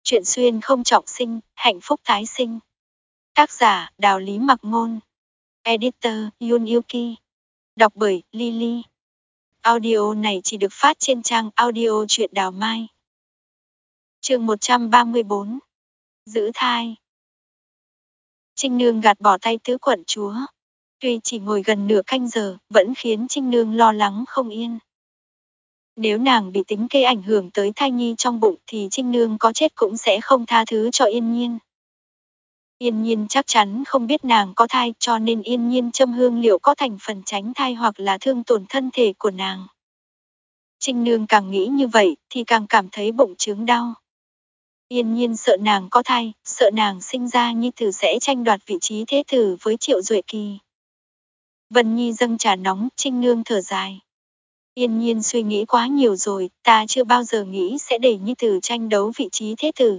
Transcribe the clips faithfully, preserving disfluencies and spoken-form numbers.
Chuyện xuyên không trọng sinh, hạnh phúc tái sinh. Tác giả Đào Lý Mặc Ngôn. Editor Yun Yuki. Đọc bởi Lily. Audio này chỉ được phát trên trang audio truyện Đào Mai. Chương một trăm ba mươi bốn. Giữ thai. Trinh Nương gạt bỏ tay tứ quận chúa. Tuy chỉ ngồi gần nửa canh giờ, vẫn khiến Trinh Nương lo lắng không yên. Nếu nàng bị tính kế ảnh hưởng tới thai nhi trong bụng thì Trinh Nương có chết cũng sẽ không tha thứ cho Yên Nhiên. Yên Nhiên chắc chắn không biết nàng có thai, cho nên Yên Nhiên châm hương liệu có thành phần tránh thai hoặc là thương tổn thân thể của nàng. Trinh Nương càng nghĩ như vậy thì càng cảm thấy bụng chướng đau. Yên Nhiên sợ nàng có thai, sợ nàng sinh ra nhi tử sẽ tranh đoạt vị trí thế tử với Triệu Duệ Kỳ. Vân Nhi dâng trà nóng, Trinh Nương thở dài. Yên Nhiên suy nghĩ quá nhiều rồi, ta chưa bao giờ nghĩ sẽ để nhi tử tranh đấu vị trí thế tử.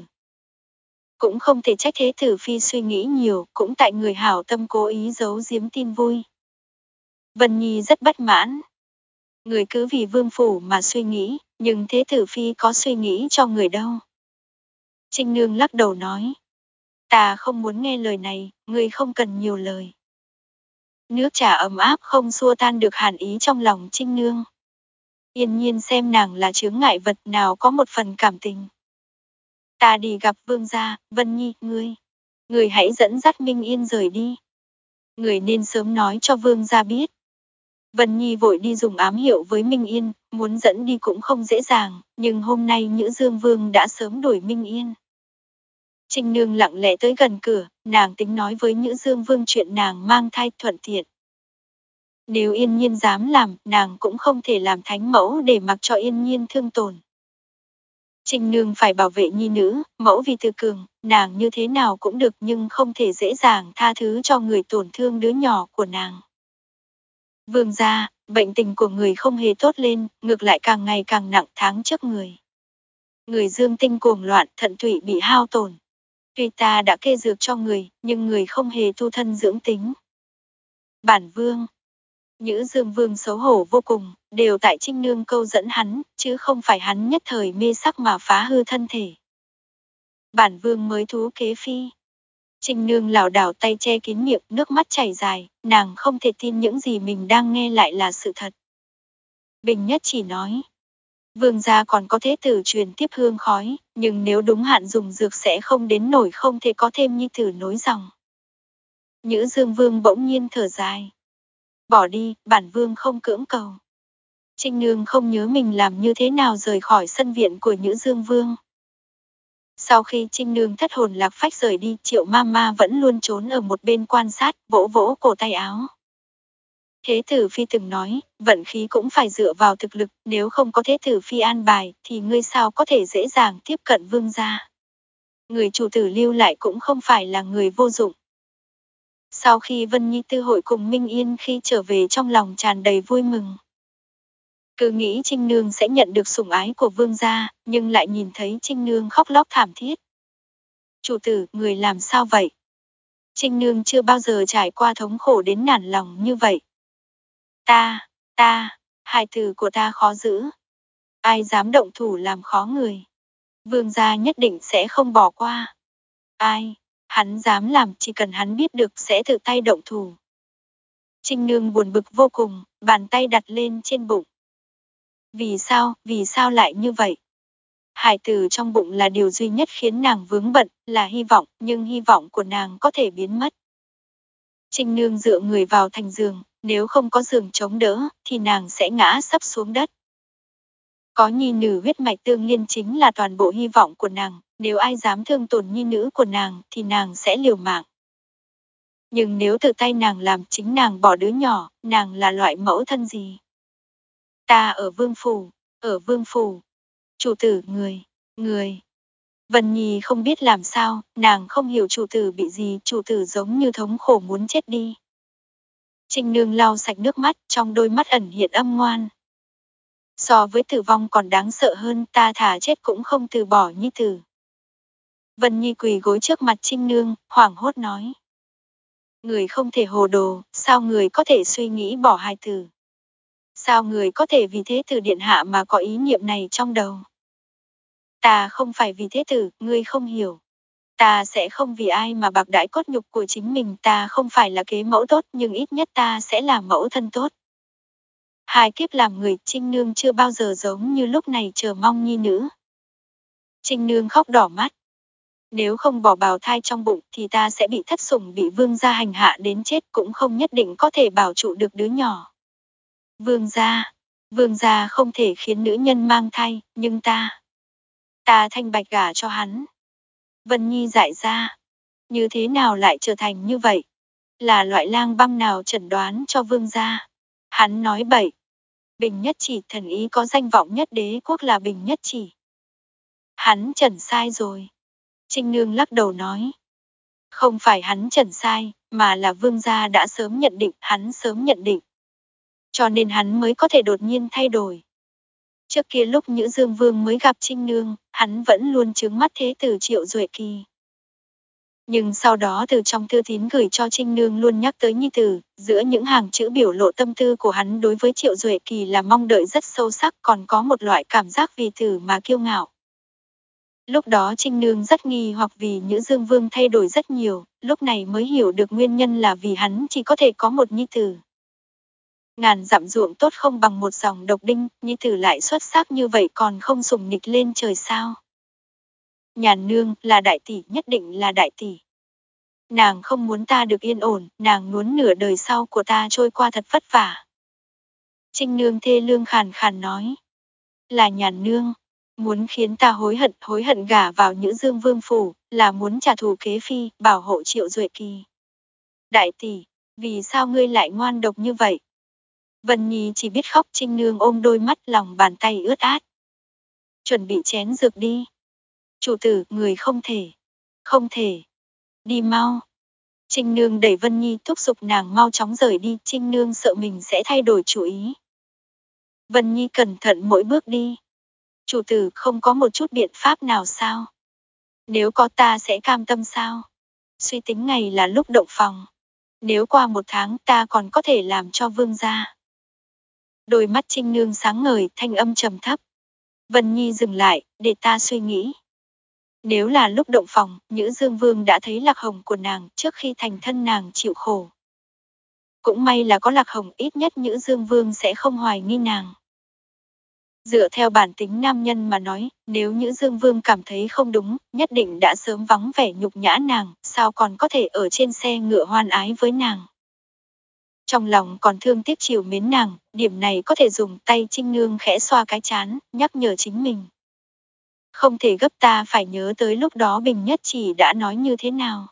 Cũng không thể trách thế tử phi suy nghĩ nhiều, cũng tại người hảo tâm cố ý giấu giếm tin vui. Vân Nhi rất bất mãn. Người cứ vì vương phủ mà suy nghĩ, nhưng thế tử phi có suy nghĩ cho người đâu. Trinh Nương lắc đầu nói. Ta không muốn nghe lời này, ngươi không cần nhiều lời. Nước trà ấm áp không xua tan được hàn ý trong lòng Trinh Nương. Yên Nhiên xem nàng là chướng ngại vật, nào có một phần cảm tình. Ta đi gặp vương gia. Vân Nhi, ngươi. Ngươi hãy dẫn dắt Minh Yên rời đi. Người nên sớm nói cho vương gia biết. Vân Nhi vội đi dùng ám hiệu với Minh Yên, muốn dẫn đi cũng không dễ dàng, nhưng hôm nay Nhữ Dương Vương đã sớm đuổi Minh Yên. Trinh Nương lặng lẽ tới gần cửa, nàng tính nói với Nhữ Dương Vương chuyện nàng mang thai thuận tiện. Nếu Yên Nhiên dám làm, nàng cũng không thể làm thánh mẫu để mặc cho Yên Nhiên thương tổn. Trinh Nương phải bảo vệ nhi nữ, mẫu vì tự cường, nàng như thế nào cũng được nhưng không thể dễ dàng tha thứ cho người tổn thương đứa nhỏ của nàng. Vương gia, bệnh tình của người không hề tốt lên, ngược lại càng ngày càng nặng tháng trước người. Người dương tinh cuồng loạn, thận tụy bị hao tổn. Tuy ta đã kê dược cho người, nhưng người không hề tu thân dưỡng tính. Bản vương. Nhữ Dương Vương xấu hổ vô cùng, đều tại Trinh Nương câu dẫn hắn, chứ không phải hắn nhất thời mê sắc mà phá hư thân thể. Bản vương mới thú kế phi. Trinh Nương lảo đảo tay che kín miệng, nước mắt chảy dài, nàng không thể tin những gì mình đang nghe lại là sự thật. Bình Nhất chỉ nói, vương gia còn có thế tử truyền tiếp hương khói, nhưng nếu đúng hạn dùng dược sẽ không đến nổi không thể có thêm nhi tử nối dòng. Nhữ Dương Vương bỗng nhiên thở dài. Bỏ đi, bản vương không cưỡng cầu. Trinh Nương không nhớ mình làm như thế nào rời khỏi sân viện của Nhữ Dương Vương. Sau khi Trinh Nương thất hồn lạc phách rời đi, Triệu Mama vẫn luôn trốn ở một bên quan sát, vỗ vỗ cổ tay áo. Thế tử phi từng nói, vận khí cũng phải dựa vào thực lực, nếu không có thế tử phi an bài, thì ngươi sao có thể dễ dàng tiếp cận vương gia. Người chủ tử lưu lại cũng không phải là người vô dụng. Sau khi Vân Nhi tư hội cùng Minh Yên khi trở về trong lòng tràn đầy vui mừng. Cứ nghĩ Trinh Nương sẽ nhận được sủng ái của vương gia, nhưng lại nhìn thấy Trinh Nương khóc lóc thảm thiết. Chủ tử, người làm sao vậy? Trinh Nương chưa bao giờ trải qua thống khổ đến nản lòng như vậy. Ta, ta, hài tử của ta khó giữ. Ai dám động thủ làm khó người. Vương gia nhất định sẽ không bỏ qua. Ai, hắn dám làm, chỉ cần hắn biết được sẽ tự tay động thủ. Trinh Nương buồn bực vô cùng, bàn tay đặt lên trên bụng. Vì sao, vì sao lại như vậy? Hài tử trong bụng là điều duy nhất khiến nàng vướng bận, là hy vọng, nhưng hy vọng của nàng có thể biến mất. Trinh Nương dựa người vào thành giường, nếu không có giường chống đỡ, thì nàng sẽ ngã sấp xuống đất. Có nhi nữ huyết mạch tương liên chính là toàn bộ hy vọng của nàng, nếu ai dám thương tổn nhi nữ của nàng, thì nàng sẽ liều mạng. Nhưng nếu tự tay nàng làm, chính nàng bỏ đứa nhỏ, nàng là loại mẫu thân gì? Ta ở vương phủ, ở vương phủ. Chủ tử, người, người. Vân Nhi không biết làm sao, nàng không hiểu chủ tử bị gì, chủ tử giống như thống khổ muốn chết đi. Trinh Nương lau sạch nước mắt, trong đôi mắt ẩn hiện âm ngoan. So với tử vong còn đáng sợ hơn, ta thà chết cũng không từ bỏ nhi tử. Vân Nhi quỳ gối trước mặt Trinh Nương, hoảng hốt nói. Người không thể hồ đồ, sao người có thể suy nghĩ bỏ hài tử? Sao người có thể vì thế tử điện hạ mà có ý niệm này trong đầu? Ta không phải vì thế tử, ngươi không hiểu. Ta sẽ không vì ai mà bạc đãi cốt nhục của chính mình, ta không phải là kế mẫu tốt nhưng ít nhất ta sẽ là mẫu thân tốt. Hai kiếp làm người, Trinh Nương chưa bao giờ giống như lúc này chờ mong nhi nữ. Trinh Nương khóc đỏ mắt. Nếu không bỏ bào thai trong bụng thì ta sẽ bị thất sủng, bị vương gia hành hạ đến chết, cũng không nhất định có thể bảo trụ được đứa nhỏ. Vương gia, vương gia không thể khiến nữ nhân mang thai, nhưng ta, ta thanh bạch gả cho hắn. Vân Nhi dại ra, như thế nào lại trở thành như vậy? Là loại lang băm nào chẩn đoán cho vương gia? Hắn nói bậy. Bình Nhất Chỉ, thần ý có danh vọng nhất đế quốc là Bình Nhất Chỉ. Hắn chẩn sai rồi. Trinh Nương lắc đầu nói. Không phải hắn chẩn sai, mà là vương gia đã sớm nhận định, hắn sớm nhận định. Cho nên hắn mới có thể đột nhiên thay đổi. Trước kia lúc Nhữ Dương Vương mới gặp Trinh Nương, hắn vẫn luôn trướng mắt thế tử Triệu Duệ Kỳ. Nhưng sau đó từ trong thư tín gửi cho Trinh Nương luôn nhắc tới nhi tử, giữa những hàng chữ biểu lộ tâm tư của hắn đối với Triệu Duệ Kỳ là mong đợi rất sâu sắc, còn có một loại cảm giác vì tử mà kiêu ngạo. Lúc đó Trinh Nương rất nghi hoặc vì Nhữ Dương Vương thay đổi rất nhiều, lúc này mới hiểu được nguyên nhân là vì hắn chỉ có thể có một nhi tử. Ngàn dặm ruộng tốt không bằng một dòng độc đinh, nhi tử lại xuất sắc như vậy còn không sủng nịch lên trời sao. Nhàn Nương là đại tỷ, nhất định là đại tỷ. Nàng không muốn ta được yên ổn, nàng muốn nửa đời sau của ta trôi qua thật vất vả. Trinh Nương thê lương khàn khàn nói. Là Nhàn Nương, muốn khiến ta hối hận, hối hận gả vào Nhữ Dương Vương phủ, là muốn trả thù kế phi, bảo hộ Triệu Duệ Kỳ. Đại tỷ, vì sao ngươi lại ngoan độc như vậy? Vân Nhi chỉ biết khóc. Trinh Nương ôm đôi mắt, lòng bàn tay ướt át. Chuẩn bị chén dược đi. Chủ tử, người không thể. Không thể. Đi mau. Trinh Nương đẩy Vân Nhi, thúc giục nàng mau chóng rời đi. Trinh Nương sợ mình sẽ thay đổi chủ ý. Vân Nhi cẩn thận mỗi bước đi. Chủ tử, không có một chút biện pháp nào sao? Nếu có ta sẽ cam tâm sao? Suy tính ngày là lúc động phòng. Nếu qua một tháng ta còn có thể làm cho vương gia. Đôi mắt Trinh Nương sáng ngời, thanh âm trầm thấp. Vân Nhi dừng lại, để ta suy nghĩ. Nếu là lúc động phòng, Nhữ Dương Vương đã thấy lạc hồng của nàng trước khi thành thân nàng chịu khổ. Cũng may là có lạc hồng, ít nhất Nhữ Dương Vương sẽ không hoài nghi nàng. Dựa theo bản tính nam nhân mà nói, nếu Nhữ Dương Vương cảm thấy không đúng, nhất định đã sớm vắng vẻ nhục nhã nàng, sao còn có thể ở trên xe ngựa hoan ái với nàng. Trong lòng còn thương tiếc chiều mến nàng, điểm này có thể dùng tay Trinh Nương khẽ xoa cái trán, nhắc nhở chính mình. Không thể gấp, ta phải nhớ tới lúc đó Bình Nhất Chỉ đã nói như thế nào.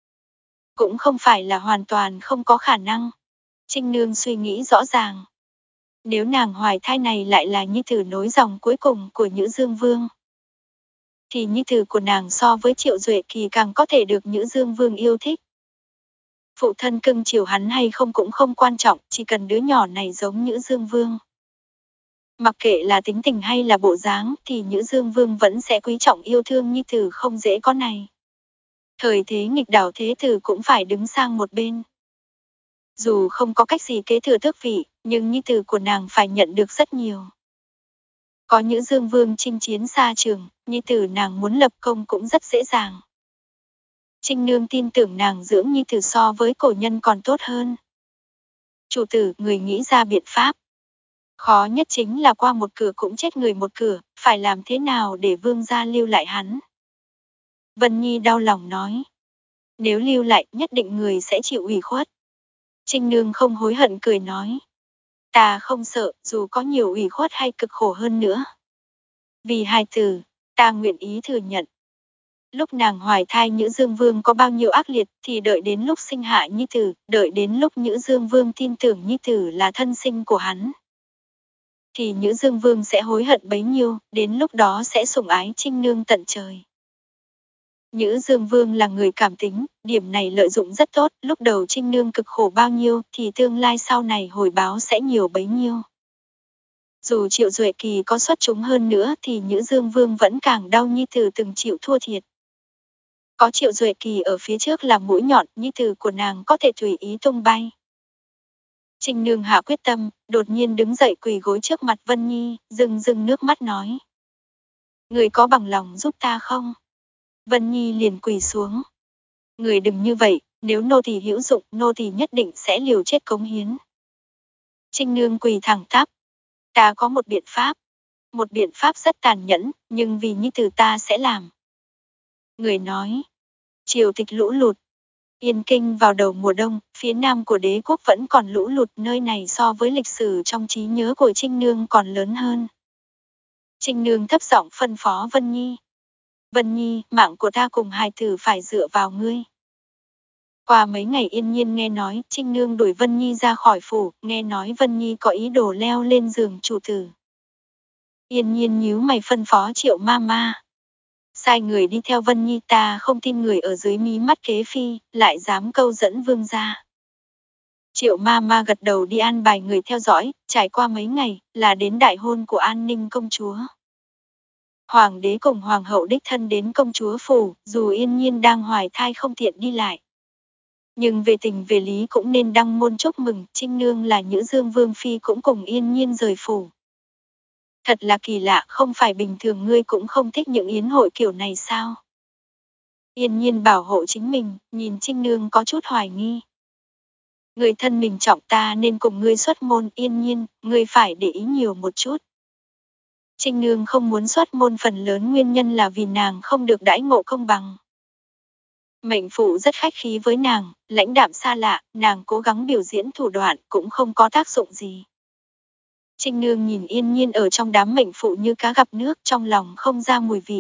Cũng không phải là hoàn toàn không có khả năng. Trinh Nương suy nghĩ rõ ràng. Nếu nàng hoài thai này lại là nhi tử nối dòng cuối cùng của Nhữ Dương Vương, thì nhi tử của nàng so với Triệu Duệ Kỳ càng có thể được Nhữ Dương Vương yêu thích. Phụ thân cưng chiều hắn hay không cũng không quan trọng, chỉ cần đứa nhỏ này giống Nhữ Dương Vương. Mặc kệ là tính tình hay là bộ dáng thì Nhữ Dương Vương vẫn sẽ quý trọng yêu thương nhi tử không dễ có này. Thời thế nghịch đảo, thế tử cũng phải đứng sang một bên. Dù không có cách gì kế thừa tước vị, nhưng nhi tử của nàng phải nhận được rất nhiều. Có Nhữ Dương Vương chinh chiến xa trường, nhi tử nàng muốn lập công cũng rất dễ dàng. Trinh Nương tin tưởng nàng dưỡng nhi tử so với cổ nhân còn tốt hơn. Chủ tử, người nghĩ ra biện pháp. Khó nhất chính là qua một cửa cũng chết người một cửa, phải làm thế nào để vương gia lưu lại hắn. Vân Nhi đau lòng nói. Nếu lưu lại, nhất định người sẽ chịu ủy khuất. Trinh Nương không hối hận cười nói. Ta không sợ, dù có nhiều ủy khuất hay cực khổ hơn nữa. Vì hài tử, ta nguyện ý thừa nhận. Lúc nàng hoài thai Nhữ Dương Vương có bao nhiêu ác liệt thì đợi đến lúc sinh hạ nhi tử, đợi đến lúc Nhữ Dương Vương tin tưởng nhi tử là thân sinh của hắn, thì Nhữ Dương Vương sẽ hối hận bấy nhiêu, đến lúc đó sẽ sủng ái Trinh Nương tận trời. Nhữ Dương Vương là người cảm tính, điểm này lợi dụng rất tốt, lúc đầu Trinh Nương cực khổ bao nhiêu thì tương lai sau này hồi báo sẽ nhiều bấy nhiêu. Dù Triệu Duệ Kỳ có xuất chúng hơn nữa thì Nhữ Dương Vương vẫn càng đau nhi tử từng chịu thua thiệt. Có Triệu Duệ Kỳ ở phía trước làm mũi nhọn, nhi tử của nàng có thể tùy ý tung bay. Trinh Nương hạ quyết tâm, đột nhiên đứng dậy quỳ gối trước mặt Vân Nhi, rưng rưng nước mắt nói. Người có bằng lòng giúp ta không? Vân Nhi liền quỳ xuống. Người đừng như vậy, nếu nô tỳ hữu dụng, nô tỳ nhất định sẽ liều chết cống hiến. Trinh Nương quỳ thẳng tắp. Ta có một biện pháp. Một biện pháp rất tàn nhẫn, nhưng vì nhi tử ta sẽ làm. Người nói. Triều tịch lũ lụt. Yên Kinh vào đầu mùa đông, phía nam của đế quốc vẫn còn lũ lụt, nơi này so với lịch sử trong trí nhớ của Trinh Nương còn lớn hơn. Trinh Nương thấp giọng phân phó Vân Nhi. Vân Nhi, mạng của ta cùng hài tử phải dựa vào ngươi. Qua mấy ngày Yên Nhiên nghe nói Trinh Nương đuổi Vân Nhi ra khỏi phủ, nghe nói Vân Nhi có ý đồ leo lên giường chủ tử. Yên Nhiên nhíu mày phân phó Triệu ma ma. Sai người đi theo Vân Nhi, ta không tin người ở dưới mí mắt kế phi, lại dám câu dẫn vương gia. Triệu ma ma gật đầu đi an bài người theo dõi, trải qua mấy ngày, là đến đại hôn của An Ninh công chúa. Hoàng đế cùng hoàng hậu đích thân đến công chúa phủ, dù Yên Nhiên đang hoài thai không tiện đi lại. Nhưng về tình về lý cũng nên đăng môn chúc mừng, Trinh Nương là Nhữ Dương Vương Phi cũng cùng Yên Nhiên rời phủ. Thật là kỳ lạ, không phải bình thường ngươi cũng không thích những yến hội kiểu này sao? Yên Nhiên bảo hộ chính mình, nhìn Trinh Nương có chút hoài nghi. Người thân mình trọng ta nên cùng ngươi xuất môn, Yên Nhiên, ngươi phải để ý nhiều một chút. Trinh Nương không muốn xuất môn phần lớn nguyên nhân là vì nàng không được đãi ngộ công bằng. Mệnh phụ rất khách khí với nàng, lãnh đạm xa lạ, nàng cố gắng biểu diễn thủ đoạn cũng không có tác dụng gì. Trinh Nương nhìn Yên Nhiên ở trong đám mệnh phụ như cá gặp nước, trong lòng không ra mùi vị.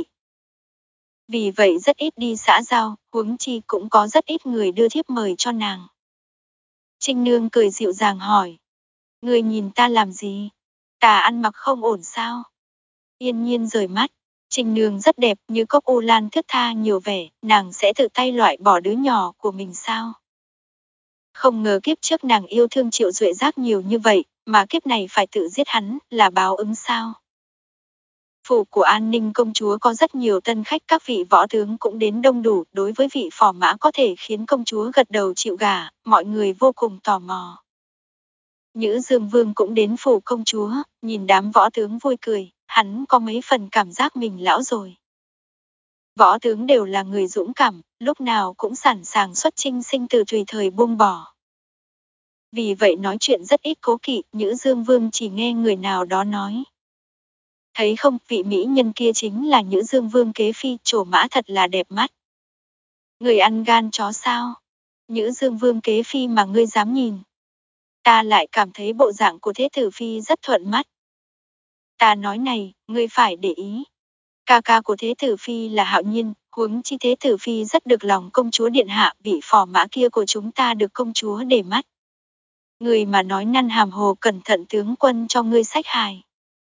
Vì vậy rất ít đi xã giao, huống chi cũng có rất ít người đưa thiếp mời cho nàng. Trinh Nương cười dịu dàng hỏi. Người nhìn ta làm gì? Ta ăn mặc không ổn sao? Yên Nhiên rời mắt. Trinh Nương rất đẹp, như cốc ô lan thướt tha nhiều vẻ, nàng sẽ tự tay loại bỏ đứa nhỏ của mình sao? Không ngờ kiếp trước nàng yêu thương Triệu Duệ Giác nhiều như vậy, mà kiếp này phải tự giết hắn, là báo ứng sao? Phủ của An Ninh công chúa có rất nhiều tân khách, các vị võ tướng cũng đến đông đủ, đối với vị phò mã có thể khiến công chúa gật đầu chịu gả, mọi người vô cùng tò mò. Nhữ Dương Vương cũng đến phủ công chúa, nhìn đám võ tướng vui cười, hắn có mấy phần cảm giác mình lão rồi. Võ tướng đều là người dũng cảm, lúc nào cũng sẵn sàng xuất chinh sinh tử tùy thời buông bỏ. Vì vậy nói chuyện rất ít cố kỵ, Nhữ Dương Vương chỉ nghe người nào đó nói. Thấy không, vị mỹ nhân kia chính là Nhữ Dương Vương kế phi, trổ mã thật là đẹp mắt. Người ăn gan chó sao? Nhữ Dương Vương kế phi mà ngươi dám nhìn. Ta lại cảm thấy bộ dạng của Thế Tử Phi rất thuận mắt. Ta nói này, ngươi phải để ý. Ca ca của Thế Tử Phi là Hạo Nhiên, huống chi Thế Tử Phi rất được lòng công chúa điện hạ, vị phò mã kia của chúng ta được công chúa để mắt. Người mà nói năn hàm hồ, cẩn thận tướng quân cho ngươi sách hài.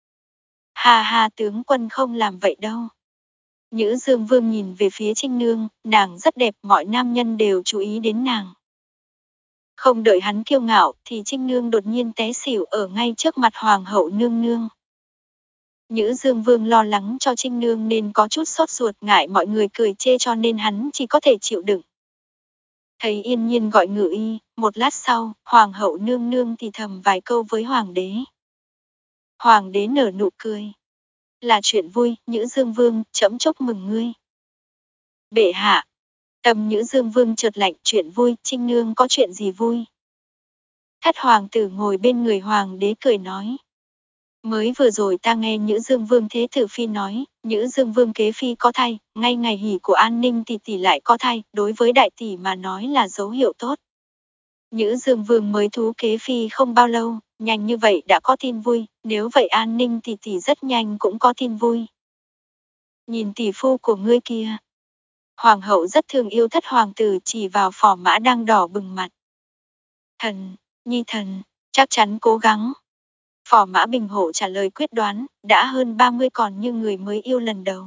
Ha ha, tướng quân không làm vậy đâu. Nhữ Dương Vương nhìn về phía Trinh Nương, nàng rất đẹp, mọi nam nhân đều chú ý đến nàng. Không đợi hắn kiêu ngạo, thì Trinh Nương đột nhiên té xỉu ở ngay trước mặt Hoàng hậu nương nương. Nhữ Dương Vương lo lắng cho Trinh Nương nên có chút sốt ruột, ngại mọi người cười chê cho nên hắn chỉ có thể chịu đựng. Thấy Yên Nhiên gọi ngự y, một lát sau, Hoàng hậu nương nương thì thầm vài câu với Hoàng đế. Hoàng đế nở nụ cười. Là chuyện vui, Nhữ Dương Vương, trẫm chúc mừng ngươi. Bệ hạ. Tâm Nhữ Dương Vương chợt lạnh, chuyện vui, Trinh Nương có chuyện gì vui? Thất hoàng tử ngồi bên người Hoàng đế cười nói. Mới vừa rồi ta nghe Nhữ Dương Vương Thế Tử Phi nói, Nhữ Dương Vương kế phi có thai, ngay ngày hỷ của An Ninh thì tỷ lại có thai, đối với đại tỷ mà nói là dấu hiệu tốt. Nhữ Dương Vương mới thú kế phi không bao lâu, nhanh như vậy đã có tin vui, nếu vậy An Ninh thì tỷ rất nhanh cũng có tin vui. Nhìn tỷ phu của ngươi kia. Hoàng hậu rất thương yêu thất hoàng tử, chỉ vào phò mã đang đỏ bừng mặt. Thần, Nhi thần, chắc chắn cố gắng. Phò mã Bình Hổ trả lời quyết đoán, đã hơn ba mươi còn như người mới yêu lần đầu.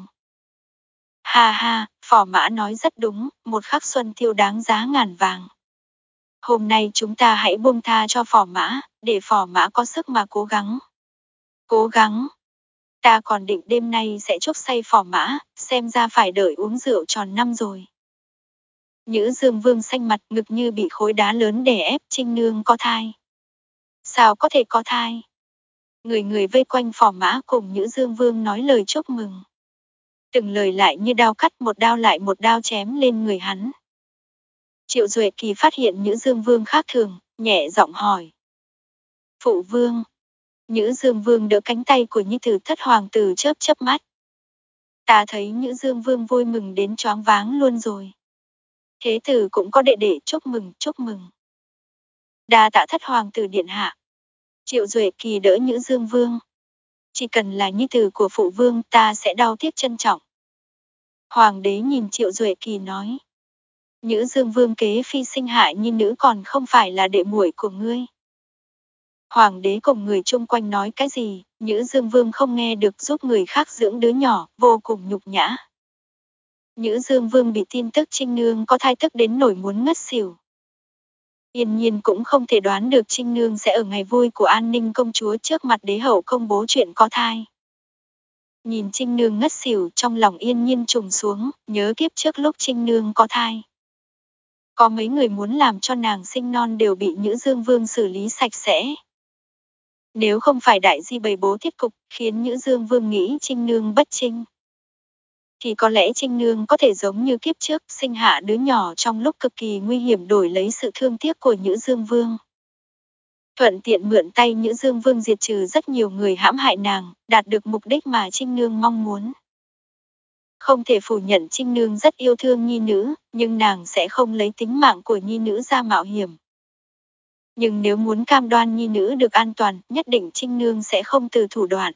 Ha ha, phò mã nói rất đúng, một khắc xuân thiêu đáng giá ngàn vàng. Hôm nay chúng ta hãy buông tha cho phò mã, để phò mã có sức mà cố gắng. Cố gắng. Ta còn định đêm nay sẽ chuốc say phò mã, xem ra phải đợi uống rượu tròn năm rồi. Nhữ Dương Vương xanh mặt, ngực như bị khối đá lớn đè ép, Trinh Nương có thai. Sao có thể có thai? Người người vây quanh phò mã cùng Nhữ Dương Vương nói lời chúc mừng. Từng lời lại như đao cắt, một đao lại một đao chém lên người hắn. Triệu Duệ Kỳ phát hiện Nhữ Dương Vương khác thường, nhẹ giọng hỏi. Phụ vương. Nhữ Dương Vương đỡ cánh tay của Nhi tử thất hoàng tử chớp chớp mắt. Ta thấy Nhữ Dương Vương vui mừng đến choáng váng luôn rồi. Thế tử cũng có đệ đệ, chúc mừng, chúc mừng. Đa tạ thất hoàng tử điện hạ. Triệu Duệ Kỳ đỡ Nhữ Dương Vương. Chỉ cần là nhi tử của phụ vương, ta sẽ đau tiếc trân trọng. Hoàng đế nhìn Triệu Duệ Kỳ nói. Nhữ Dương Vương kế phi sinh hại nhi nữ còn không phải là đệ muội của ngươi. Hoàng đế cùng người chung quanh nói cái gì, Nhữ Dương Vương không nghe được, giúp người khác dưỡng đứa nhỏ, vô cùng nhục nhã. Nhữ Dương Vương bị tin tức Trinh Nương có thai tức đến nổi muốn ngất xỉu. Yên nhiên cũng không thể đoán được Trinh Nương sẽ ở ngày vui của An Ninh công chúa trước mặt đế hậu công bố chuyện có thai. Nhìn Trinh Nương ngất xỉu, trong lòng Yên nhiên trùng xuống, nhớ kiếp trước lúc Trinh Nương có thai. Có mấy người muốn làm cho nàng sinh non đều bị Nhữ Dương Vương xử lý sạch sẽ. Nếu không phải đại di bày bố thiết cục, khiến Nhữ Dương Vương nghĩ Trinh Nương bất trinh, thì có lẽ Trinh Nương có thể giống như kiếp trước, sinh hạ đứa nhỏ trong lúc cực kỳ nguy hiểm đổi lấy sự thương tiếc của Nhữ Dương Vương. Thuận tiện mượn tay Nhữ Dương Vương diệt trừ rất nhiều người hãm hại nàng, đạt được mục đích mà Trinh Nương mong muốn. Không thể phủ nhận Trinh Nương rất yêu thương nhi nữ, nhưng nàng sẽ không lấy tính mạng của nhi nữ ra mạo hiểm. Nhưng nếu muốn cam đoan nhi nữ được an toàn, nhất định Trinh Nương sẽ không từ thủ đoạn.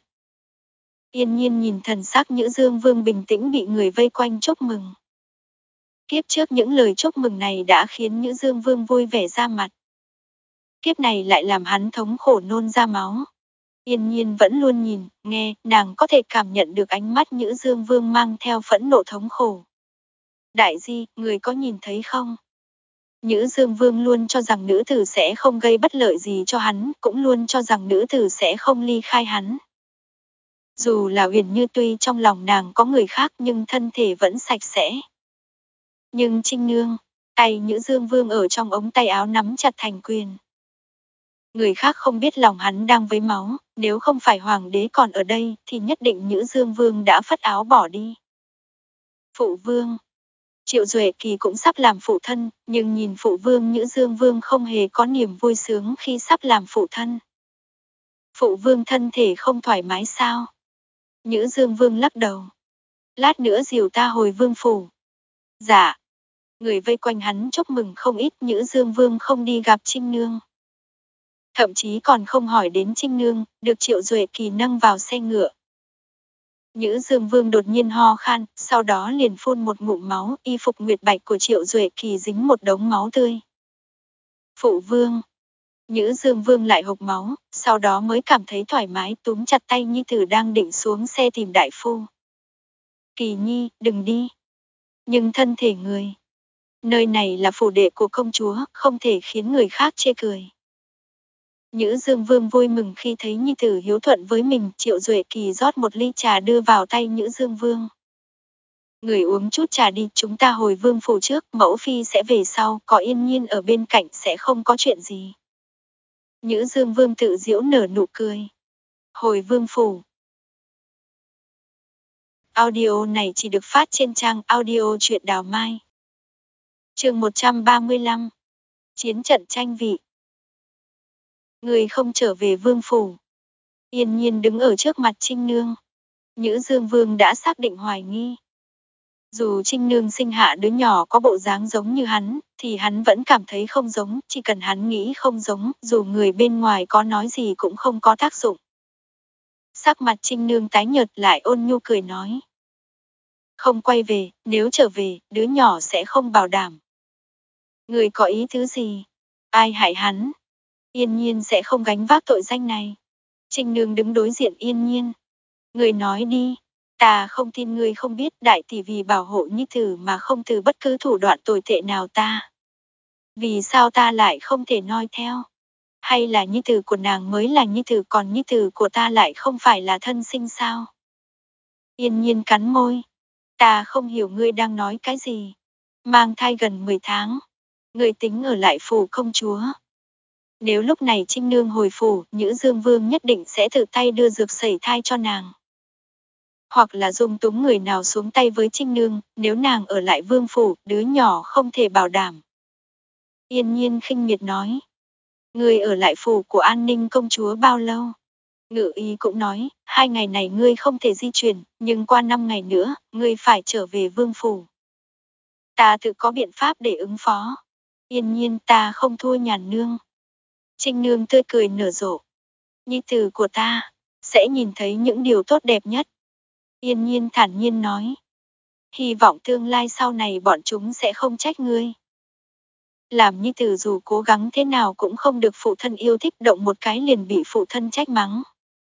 Yên nhiên nhìn thần sắc Nhữ Dương Vương bình tĩnh bị người vây quanh chúc mừng. Kiếp trước những lời chúc mừng này đã khiến Nhữ Dương Vương vui vẻ ra mặt. Kiếp này lại làm hắn thống khổ nôn ra máu. Yên nhiên vẫn luôn nhìn, nghe, nàng có thể cảm nhận được ánh mắt Nhữ Dương Vương mang theo phẫn nộ thống khổ. Đại di, người có nhìn thấy không? Nhữ Dương Vương luôn cho rằng nữ tử sẽ không gây bất lợi gì cho hắn, cũng luôn cho rằng nữ tử sẽ không ly khai hắn. Dù là Huyền Như tuy trong lòng nàng có người khác nhưng thân thể vẫn sạch sẽ. Nhưng Trinh Nương, tay Nhữ Dương Vương ở trong ống tay áo nắm chặt thành quyền. Người khác không biết lòng hắn đang vấy máu, nếu không phải hoàng đế còn ở đây thì nhất định Nhữ Dương Vương đã phất áo bỏ đi. Phụ vương. Triệu Duệ Kỳ cũng sắp làm phụ thân, nhưng nhìn phụ vương Nhữ Dương Vương không hề có niềm vui sướng khi sắp làm phụ thân. Phụ vương thân thể không thoải mái sao? Nhữ Dương Vương lắc đầu. Lát nữa dìu ta hồi vương phủ. Dạ. Người vây quanh hắn chúc mừng không ít, Nhữ Dương Vương không đi gặp Trinh Nương. Thậm chí còn không hỏi đến Trinh Nương, được Triệu Duệ Kỳ nâng vào xe ngựa. Nhữ Dương Vương đột nhiên ho khan, sau đó liền phun một ngụm máu, y phục nguyệt bạch của Triệu Duệ Kỳ dính một đống máu tươi. Phụ vương. Nhữ Dương Vương lại hộc máu, sau đó mới cảm thấy thoải mái, túm chặt tay nhi tử đang định xuống xe tìm đại phu. Kỳ nhi, đừng đi. Nhưng thân thể người. Nơi này là phủ đệ của công chúa, không thể khiến người khác chê cười. Nhữ Dương Vương vui mừng khi thấy nhi tử hiếu thuận với mình, Triệu Duệ Kỳ rót một ly trà đưa vào tay Nhữ Dương Vương. Người uống chút trà đi, chúng ta hồi vương phủ trước, mẫu phi sẽ về sau, có Yên nhiên ở bên cạnh sẽ không có chuyện gì. Nhữ Dương Vương tự giễu nở nụ cười. Hồi vương phủ. Audio này chỉ được phát trên trang audio truyện Đào Mai. Chương một trăm ba mươi lăm. Chiến trận tranh vị. Người không trở về vương phủ. Yên nhiên đứng ở trước mặt Trinh Nương. Nhữ Dương Vương đã xác định hoài nghi. Dù Trinh Nương sinh hạ đứa nhỏ có bộ dáng giống như hắn, thì hắn vẫn cảm thấy không giống, chỉ cần hắn nghĩ không giống, dù người bên ngoài có nói gì cũng không có tác dụng. Sắc mặt Trinh Nương tái nhợt lại ôn nhu cười nói. Không quay về, nếu trở về, đứa nhỏ sẽ không bảo đảm. Người có ý thứ gì? Ai hại hắn? Yên nhiên sẽ không gánh vác tội danh này. Trinh Nương đứng đối diện Yên nhiên. Người nói đi. Ta không tin ngươi không biết đại tỷ vì bảo hộ nhi tử mà không từ bất cứ thủ đoạn tồi tệ nào ta. Vì sao ta lại không thể noi theo? Hay là nhi tử của nàng mới là nhi tử còn nhi tử của ta lại không phải là thân sinh sao? Yên nhiên cắn môi. Ta không hiểu ngươi đang nói cái gì. Mang thai gần mười tháng. Ngươi tính ở lại phủ công chúa. Nếu lúc này Trinh Nương hồi phủ, Nhữ Dương Vương nhất định sẽ tự tay đưa dược sẩy thai cho nàng. hoặc là dung túng người nào xuống tay với Trinh Nương, nếu nàng ở lại vương phủ, đứa nhỏ không thể bảo đảm. Yên Nhiên khinh miệt nói, ngươi ở lại phủ của An Ninh công chúa bao lâu? Ngự y cũng nói, hai ngày này ngươi không thể di chuyển, nhưng qua năm ngày nữa, ngươi phải trở về vương phủ. Ta tự có biện pháp để ứng phó. Yên Nhiên, ta không thua Nhàn nương. Trinh Nương tươi cười nở rộ. Nhi tử của ta, sẽ nhìn thấy những điều tốt đẹp nhất. Yên Nhiên thản nhiên nói. Hy vọng tương lai sau này bọn chúng sẽ không trách ngươi. Làm nhi tử dù cố gắng thế nào cũng không được phụ thân yêu thích, động một cái liền bị phụ thân trách mắng.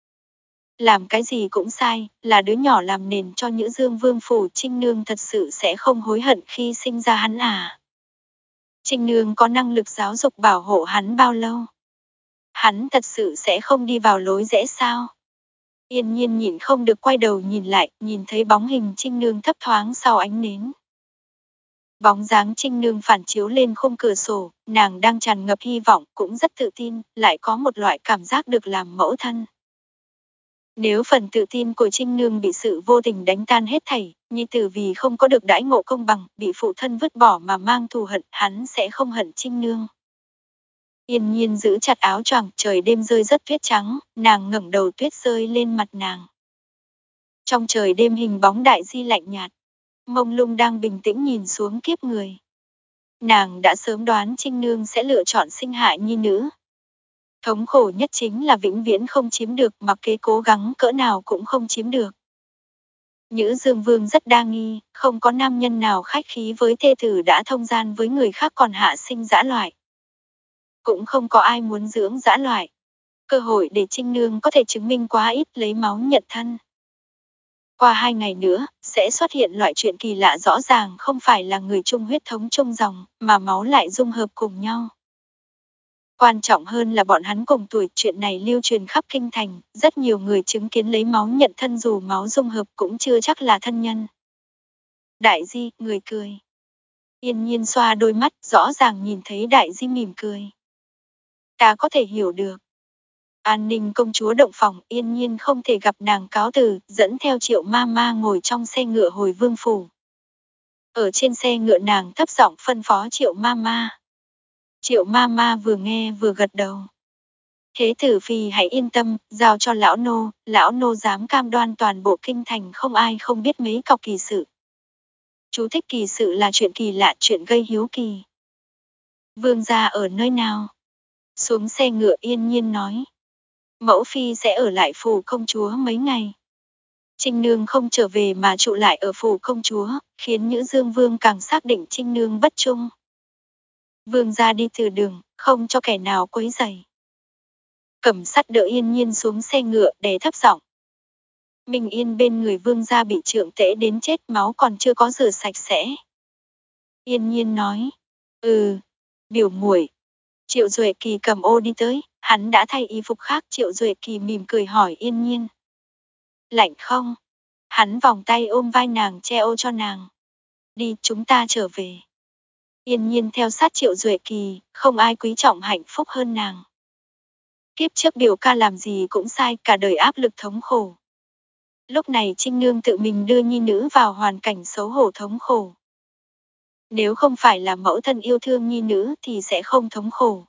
Làm cái gì cũng sai, là đứa nhỏ làm nền cho Nhữ Dương Vương phủ. Trinh Nương thật sự sẽ không hối hận khi sinh ra hắn à. Trinh Nương có năng lực giáo dục bảo hộ hắn bao lâu? Hắn thật sự sẽ không đi vào lối rẽ sao? Yên Nhiên nhịn không được quay đầu nhìn lại, nhìn thấy bóng hình Trinh Nương thấp thoáng sau ánh nến. Bóng dáng Trinh Nương phản chiếu lên khung cửa sổ, nàng đang tràn ngập hy vọng, cũng rất tự tin, lại có một loại cảm giác được làm mẫu thân. Nếu phần tự tin của Trinh Nương bị sự vô tình đánh tan hết thảy, nhi tử vì không có được đãi ngộ công bằng, bị phụ thân vứt bỏ mà mang thù hận, hắn sẽ không hận Trinh Nương. Yên Nhiên giữ chặt áo choàng, trời đêm rơi rất tuyết trắng, nàng ngẩng đầu, tuyết rơi lên mặt nàng. Trong trời đêm hình bóng Đại Di lạnh nhạt, mông lung đang bình tĩnh nhìn xuống kiếp người. Nàng đã sớm đoán Trinh Nương sẽ lựa chọn sinh hạ nhi nữ. Thống khổ nhất chính là vĩnh viễn không chiếm được, mặc kệ cố gắng cỡ nào cũng không chiếm được. Nhữ Dương Vương rất đa nghi, không có nam nhân nào khách khí với thê tử đã thông gian với người khác còn hạ sinh dã loại. Cũng không có ai muốn dưỡng dã loại. Cơ hội để Trinh Nương có thể chứng minh quá ít, lấy máu nhận thân. Qua hai ngày nữa, sẽ xuất hiện loại chuyện kỳ lạ, rõ ràng không phải là người chung huyết thống chung dòng, mà máu lại dung hợp cùng nhau. Quan trọng hơn là bọn hắn cùng tuổi, chuyện này lưu truyền khắp kinh thành, rất nhiều người chứng kiến lấy máu nhận thân, dù máu dung hợp cũng chưa chắc là thân nhân. Đại Di, người cười. Yên Nhiên xoa đôi mắt, rõ ràng nhìn thấy Đại Di mỉm cười. Ta có thể hiểu được. An Ninh công chúa động phòng, Yên Nhiên không thể gặp nàng cáo từ, dẫn theo Triệu ma ma ngồi trong xe ngựa hồi vương phủ. Ở trên xe ngựa nàng thấp giọng phân phó Triệu ma ma. Triệu ma ma vừa nghe vừa gật đầu. Thế tử phi hãy yên tâm, giao cho lão nô, lão nô dám cam đoan toàn bộ kinh thành không ai không biết mấy cọc kỳ sự. Chú thích kỳ sự là chuyện kỳ lạ, chuyện gây hiếu kỳ. Vương gia ở nơi nào? Xuống xe ngựa Yên Nhiên nói. Mẫu phi sẽ ở lại phủ công chúa mấy ngày. Trinh Nương không trở về mà trụ lại ở phủ công chúa, khiến Nhữ Dương Vương càng xác định Trinh Nương bất trung. Vương gia đi từ đường, không cho kẻ nào quấy rầy. Cẩm Sắt đỡ Yên Nhiên xuống xe ngựa, đè thấp giọng. Minh Yên bên người vương gia bị trượng tễ đến chết, máu còn chưa có rửa sạch sẽ. Yên Nhiên nói. Ừ, biểu muội. Triệu Duệ Kỳ cầm ô đi tới, hắn đã thay y phục khác. Triệu Duệ Kỳ mỉm cười hỏi Yên Nhiên. Lạnh không? Hắn vòng tay ôm vai nàng, che ô cho nàng. Đi, chúng ta trở về. Yên Nhiên theo sát Triệu Duệ Kỳ, không ai quý trọng hạnh phúc hơn nàng. Kiếp trước biểu ca làm gì cũng sai, cả đời áp lực thống khổ. Lúc này Trinh Nương tự mình đưa nhi nữ vào hoàn cảnh xấu hổ thống khổ. Nếu không phải là mẫu thân yêu thương nhi nữ thì sẽ không thống khổ.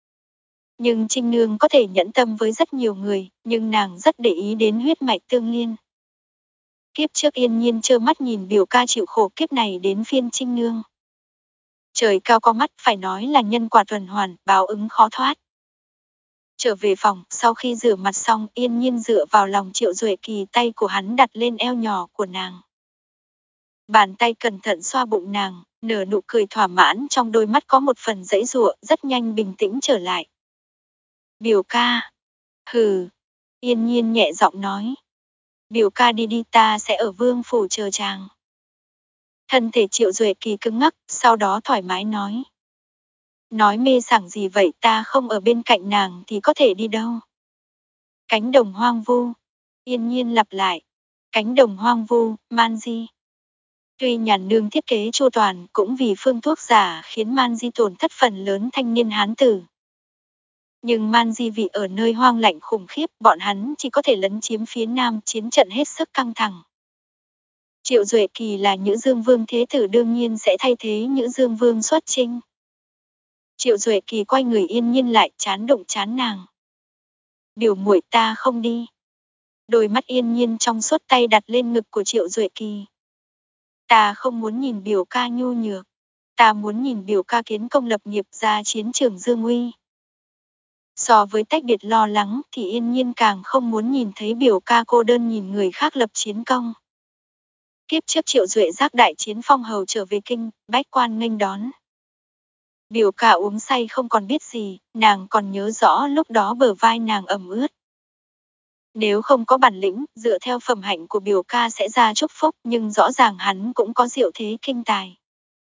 Nhưng Trinh Nương có thể nhẫn tâm với rất nhiều người, nhưng nàng rất để ý đến huyết mạch tương liên. Kiếp trước Yên Nhiên trơ mắt nhìn biểu ca chịu khổ, kiếp này đến phiên Trinh Nương. Trời cao có mắt, phải nói là nhân quả tuần hoàn, báo ứng khó thoát. Trở về phòng, sau khi rửa mặt xong, Yên Nhiên dựa vào lòng Triệu Duệ Kỳ, tay của hắn đặt lên eo nhỏ của nàng. Bàn tay cẩn thận xoa bụng nàng, nở nụ cười thỏa mãn, trong đôi mắt có một phần giãy giụa, rất nhanh bình tĩnh trở lại. Biểu ca. Hừ. Yên Nhiên nhẹ giọng nói. Biểu ca đi đi, ta sẽ ở vương phủ chờ chàng. Thân thể Triệu Duệ Kỳ cứng ngắc, sau đó thoải mái nói. Nói mê sảng gì vậy, ta không ở bên cạnh nàng thì có thể đi đâu. Cánh đồng hoang vu. Yên Nhiên lặp lại. Cánh đồng hoang vu, Man Di. Tuy Nhàn nương thiết kế chu toàn, cũng vì phương thuốc giả khiến Man Di tổn thất phần lớn thanh niên hán tử. Nhưng Man Di vì ở nơi hoang lạnh khủng khiếp, bọn hắn chỉ có thể lấn chiếm phía nam, chiến trận hết sức căng thẳng. Triệu Duệ Kỳ là Nhữ Dương Vương thế tử đương nhiên sẽ thay thế Nhữ Dương Vương xuất chinh. Triệu Duệ Kỳ quay người yên nhiên lại chán động chán nàng. Biểu muội ta không đi. Đôi mắt yên nhiên trong suốt tay đặt lên ngực của Triệu Duệ Kỳ. Ta không muốn nhìn biểu ca nhu nhược. Ta muốn nhìn biểu ca kiến công lập nghiệp ra chiến trường dương uy. So với tách biệt lo lắng thì yên nhiên càng không muốn nhìn thấy biểu ca cô đơn nhìn người khác lập chiến công. Kiếp trước Triệu Duệ giác đại chiến phong hầu trở về kinh, bách quan nghênh đón. Biểu ca uống say không còn biết gì, nàng còn nhớ rõ lúc đó bờ vai nàng ẩm ướt. Nếu không có bản lĩnh, dựa theo phẩm hạnh của biểu ca sẽ ra chúc phúc, nhưng rõ ràng hắn cũng có diệu thế kinh tài.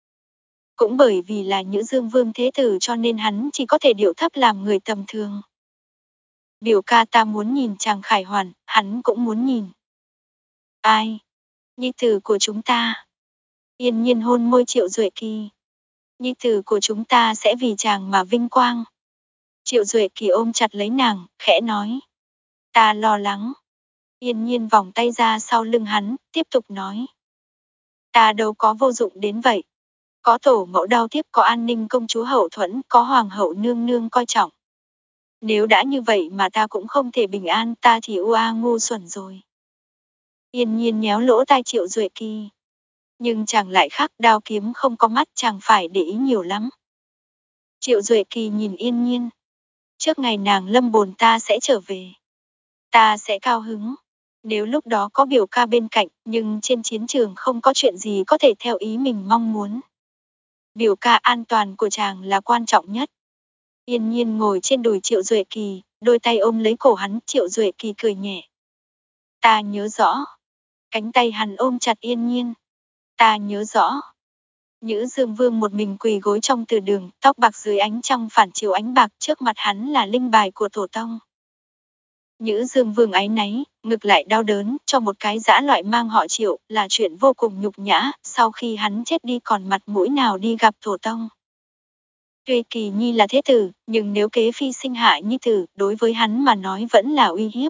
Cũng bởi vì là Nhữ Dương Vương thế tử cho nên hắn chỉ có thể điệu thấp làm người tầm thường. Biểu ca ta muốn nhìn chàng Khải Hoàn, hắn cũng muốn nhìn. Ai? Nhi tử của chúng ta. Yên nhiên hôn môi Triệu Duệ Kỳ. Nhi tử của chúng ta sẽ vì chàng mà vinh quang. Triệu Duệ Kỳ ôm chặt lấy nàng, khẽ nói. Ta lo lắng. Yên nhiên vòng tay ra sau lưng hắn, tiếp tục nói. Ta đâu có vô dụng đến vậy. Có tổ mẫu đau tiếp, có an ninh công chúa hậu thuẫn, có hoàng hậu nương nương coi trọng. Nếu đã như vậy mà ta cũng không thể bình an, ta thì u a ngu xuẩn rồi. Yên nhiên nhéo lỗ tai Triệu Duệ Kỳ. Nhưng chàng lại khác, đao kiếm không có mắt, chàng phải để ý nhiều lắm. Triệu Duệ Kỳ nhìn yên nhiên. Trước ngày nàng lâm bồn ta sẽ trở về. Ta sẽ cao hứng. Nếu lúc đó có biểu ca bên cạnh, nhưng trên chiến trường không có chuyện gì có thể theo ý mình mong muốn. Biểu ca an toàn của chàng là quan trọng nhất. Yên nhiên ngồi trên đùi Triệu Duệ Kỳ, đôi tay ôm lấy cổ hắn, Triệu Duệ Kỳ cười nhẹ. Ta nhớ rõ. Cánh tay hắn ôm chặt yên nhiên. Ta nhớ rõ. Nhữ Dương Vương một mình quỳ gối trong từ đường, tóc bạc dưới ánh trăng phản chiếu ánh bạc, trước mặt hắn là linh bài của tổ tông. Nhữ Dương Vương áy náy, ngực lại đau đớn, cho một cái dã loại mang họ Triệu, là chuyện vô cùng nhục nhã, sau khi hắn chết đi còn mặt mũi nào đi gặp tổ tông. Tuy Kỳ Nhi là thế tử, nhưng nếu kế phi sinh hại nhi tử, đối với hắn mà nói vẫn là uy hiếp.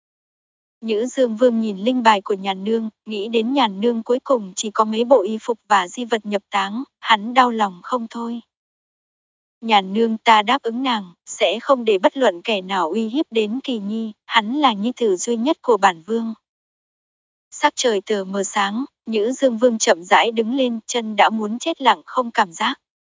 Nhữ Dương Vương nhìn linh bài của Nhàn Nương, nghĩ đến Nhàn Nương cuối cùng chỉ có mấy bộ y phục và di vật nhập táng, hắn đau lòng không thôi. Nhàn Nương ta đáp ứng nàng, sẽ không để bất luận kẻ nào uy hiếp đến Kỳ Nhi, hắn là nhi tử duy nhất của bản vương. Sắc trời tờ mờ sáng, Nhữ Dương Vương chậm rãi đứng lên, chân đã muốn chết lặng không cảm giác.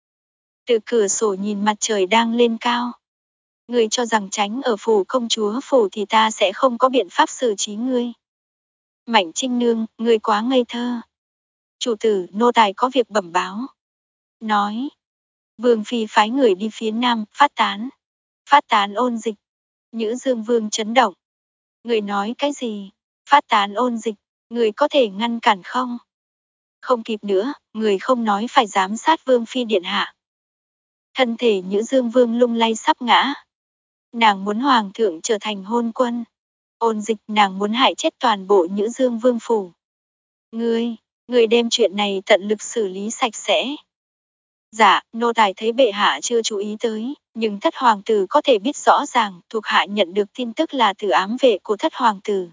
Từ cửa sổ nhìn mặt trời đang lên cao. Ngươi cho rằng tránh ở phủ công chúa phủ thì ta sẽ không có biện pháp xử trí ngươi. Mạnh Trinh Nương, ngươi quá ngây thơ. Chủ tử, nô tài có việc bẩm báo. Nói. Vương phi phái người đi phía nam, phát tán. Phát tán ôn dịch. Nhữ Dương Vương chấn động. Người nói cái gì? Phát tán ôn dịch, người có thể ngăn cản không? Không kịp nữa, người không nói phải giám sát Vương phi điện hạ. Thân thể Nhữ Dương Vương lung lay sắp ngã. Nàng muốn hoàng thượng trở thành hôn quân. Ôn dịch, nàng muốn hại chết toàn bộ Nhữ Dương Vương phủ. Ngươi, ngươi đem chuyện này tận lực xử lý sạch sẽ. Dạ, nô tài thấy bệ hạ chưa chú ý tới, nhưng thất hoàng tử có thể biết rõ ràng, thuộc hạ nhận được tin tức là từ ám vệ của thất hoàng tử.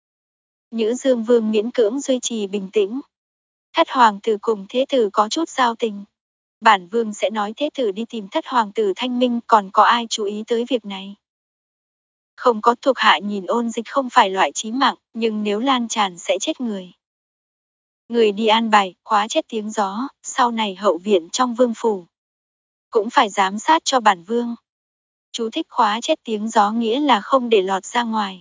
Nhữ Dương Vương miễn cưỡng duy trì bình tĩnh. Thất hoàng tử cùng thế tử có chút giao tình. Bản vương sẽ nói thế tử đi tìm thất hoàng tử thanh minh, còn có ai chú ý tới việc này? Không có, thuộc hạ nhìn ôn dịch không phải loại chí mạng, nhưng nếu lan tràn sẽ chết người. Người đi an bài, khóa chết tiếng gió, sau này hậu viện trong vương phủ. Cũng phải giám sát cho bản vương. Chú thích khóa chết tiếng gió nghĩa là không để lọt ra ngoài.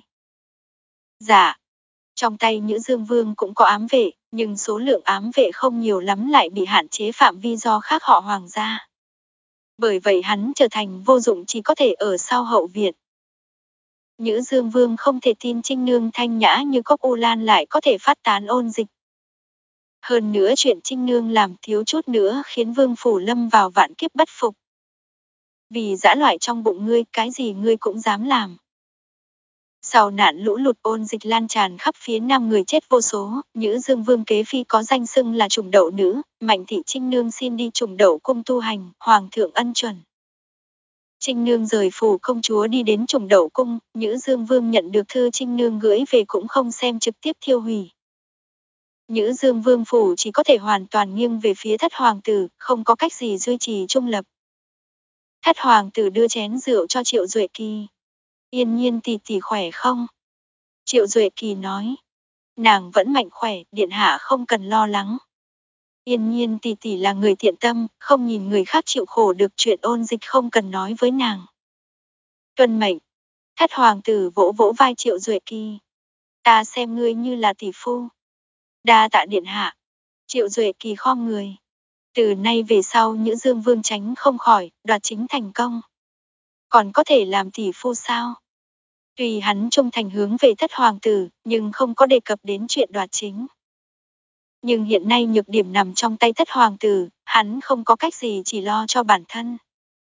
Dạ. Trong tay Nhữ Dương Vương cũng có ám vệ, nhưng số lượng ám vệ không nhiều lắm, lại bị hạn chế phạm vi do khác họ hoàng gia. Bởi vậy hắn trở thành vô dụng, chỉ có thể ở sau hậu viện. Nhữ Dương Vương không thể tin Trinh Nương thanh nhã như cốc u lan lại có thể phát tán ôn dịch. Hơn nữa chuyện Trinh Nương làm thiếu chút nữa khiến vương phủ lâm vào vạn kiếp bất phục. Vì dã loại trong bụng ngươi, cái gì ngươi cũng dám làm. Sau nạn lũ lụt ôn dịch lan tràn khắp phía nam, người chết vô số, Nhữ Dương Vương kế phi có danh xưng là trùng đậu nữ, Mạnh thị Trinh Nương xin đi trùng đậu cung tu hành, hoàng thượng ân chuẩn. Trinh Nương rời phủ công chúa đi đến trùng đậu cung, Nhữ Dương Vương nhận được thư Trinh Nương gửi về cũng không xem, trực tiếp thiêu hủy. Nhữ Dương Vương phủ chỉ có thể hoàn toàn nghiêng về phía thất hoàng tử, không có cách gì duy trì trung lập. Thất hoàng tử đưa chén rượu cho Triệu Duệ Kỳ. Yên Nhiên tỷ tỷ khỏe không? Triệu Duệ Kỳ nói. Nàng vẫn mạnh khỏe, điện hạ không cần lo lắng. Yên Nhiên tỷ tỷ là người thiện tâm, không nhìn người khác chịu khổ được, chuyện ôn dịch không cần nói với nàng. Tuân mệnh. Thất hoàng tử vỗ vỗ vai Triệu Duệ Kỳ. Ta xem ngươi như là tỷ phu. Đa tạ điện hạ. Triệu Duệ Kỳ khom người. Từ nay về sau Nhữ Dương Vương tránh không khỏi, đoạt chính thành công. Còn có thể làm tỷ phu sao? Tuy hắn trung thành hướng về thất hoàng tử, nhưng không có đề cập đến chuyện đoạt chính. Nhưng hiện nay nhược điểm nằm trong tay thất hoàng tử, hắn không có cách gì chỉ lo cho bản thân.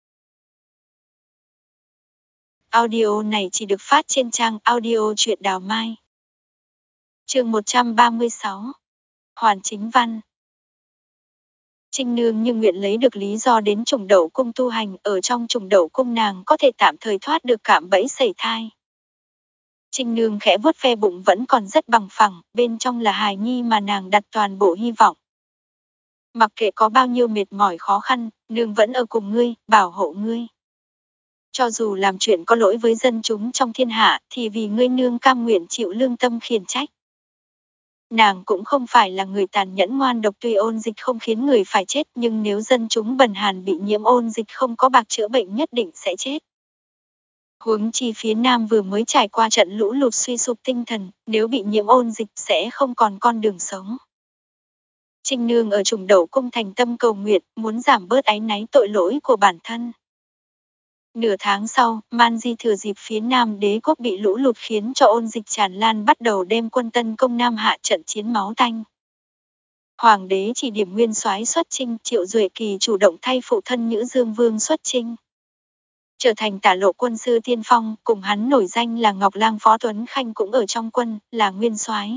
Audio này chỉ được phát trên trang audio truyện Đào Mai. Chương một trăm ba mươi sáu. Hoàn chính văn. Trinh Nương như nguyện lấy được lý do đến Trùng Đậu cung tu hành, ở trong Trùng Đậu cung nàng có thể tạm thời thoát được cạm bẫy sẩy thai. Trinh Nương khẽ vuốt ve bụng vẫn còn rất bằng phẳng, bên trong là hài nhi mà nàng đặt toàn bộ hy vọng. Mặc kệ có bao nhiêu mệt mỏi khó khăn, nương vẫn ở cùng ngươi, bảo hộ ngươi. Cho dù làm chuyện có lỗi với dân chúng trong thiên hạ, thì vì ngươi nương cam nguyện chịu lương tâm khiển trách. Nàng cũng không phải là người tàn nhẫn ngoan độc, tuy ôn dịch không khiến người phải chết, nhưng nếu dân chúng bần hàn bị nhiễm ôn dịch không có bạc chữa bệnh nhất định sẽ chết. Huống chi phía Nam vừa mới trải qua trận lũ lụt suy sụp tinh thần, nếu bị nhiễm ôn dịch sẽ không còn con đường sống. Trinh Nương ở Trùng Đậu cung thành tâm cầu nguyện, muốn giảm bớt áy náy tội lỗi của bản thân. Nửa tháng sau, Man Di thừa dịp phía Nam đế quốc bị lũ lụt khiến cho ôn dịch tràn lan, bắt đầu đem quân tấn công Nam Hạ, trận chiến máu tanh. Hoàng đế chỉ điểm nguyên soái xuất chinh, Triệu Duệ Kỳ chủ động thay phụ thân Nhữ Dương Vương xuất chinh. Trở thành tả lộ quân sư tiên phong, cùng hắn nổi danh là Ngọc Lang Phó Tuấn Khanh cũng ở trong quân, là nguyên soái.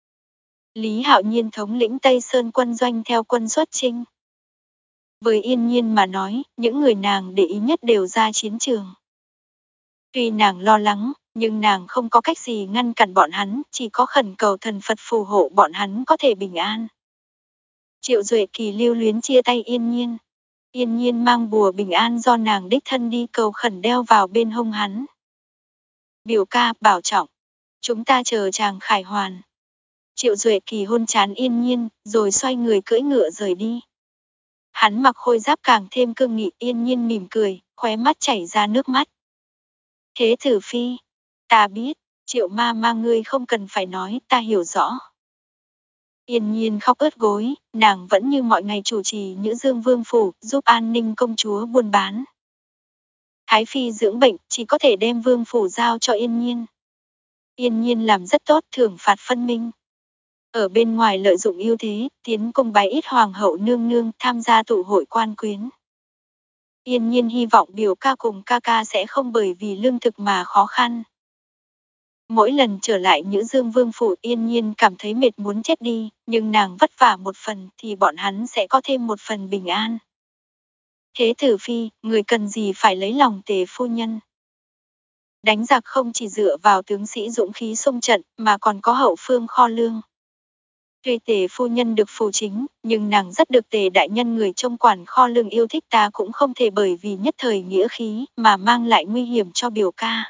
Lý Hạo Nhiên thống lĩnh Tây Sơn quân doanh theo quân xuất chinh. Với Yên Nhiên mà nói, những người nàng để ý nhất đều ra chiến trường. Tuy nàng lo lắng, nhưng nàng không có cách gì ngăn cản bọn hắn, chỉ có khẩn cầu thần Phật phù hộ bọn hắn có thể bình an. Triệu Duệ Kỳ lưu luyến chia tay Yên Nhiên. Yên Nhiên mang bùa bình an do nàng đích thân đi cầu khẩn đeo vào bên hông hắn. Biểu ca, bảo trọng. Chúng ta chờ chàng khải hoàn. Triệu Duệ Kỳ hôn trán Yên Nhiên, rồi xoay người cưỡi ngựa rời đi. Hắn mặc khôi giáp càng thêm cương nghị, Yên Nhiên mỉm cười, khóe mắt chảy ra nước mắt. Thế Tử Phi, ta biết, Triệu ma ma ngươi không cần phải nói, ta hiểu rõ. Yên Nhiên khóc ướt gối, nàng vẫn như mọi ngày chủ trì Nhữ Dương Vương phủ, giúp an ninh công chúa buôn bán. Thái Phi dưỡng bệnh, chỉ có thể đem Vương phủ giao cho Yên Nhiên. Yên Nhiên làm rất tốt, thưởng phạt phân minh. Ở bên ngoài lợi dụng ưu thế, tiến cung bái ít hoàng hậu nương nương, tham gia tụ hội quan quyến. Yên Nhiên hy vọng biểu ca cùng ca ca sẽ không bởi vì lương thực mà khó khăn. Mỗi lần trở lại Nhữ Dương Vương phủ, Yên Nhiên cảm thấy mệt muốn chết đi, nhưng nàng vất vả một phần thì bọn hắn sẽ có thêm một phần bình an. Thế Tử Phi, người cần gì phải lấy lòng Tề phu nhân. Đánh giặc không chỉ dựa vào tướng sĩ dũng khí xung trận, mà còn có hậu phương kho lương. Tuy Tề phu nhân được phù chính, nhưng nàng rất được Tề đại nhân người trông quản kho lương yêu thích, ta cũng không thể bởi vì nhất thời nghĩa khí mà mang lại nguy hiểm cho biểu ca.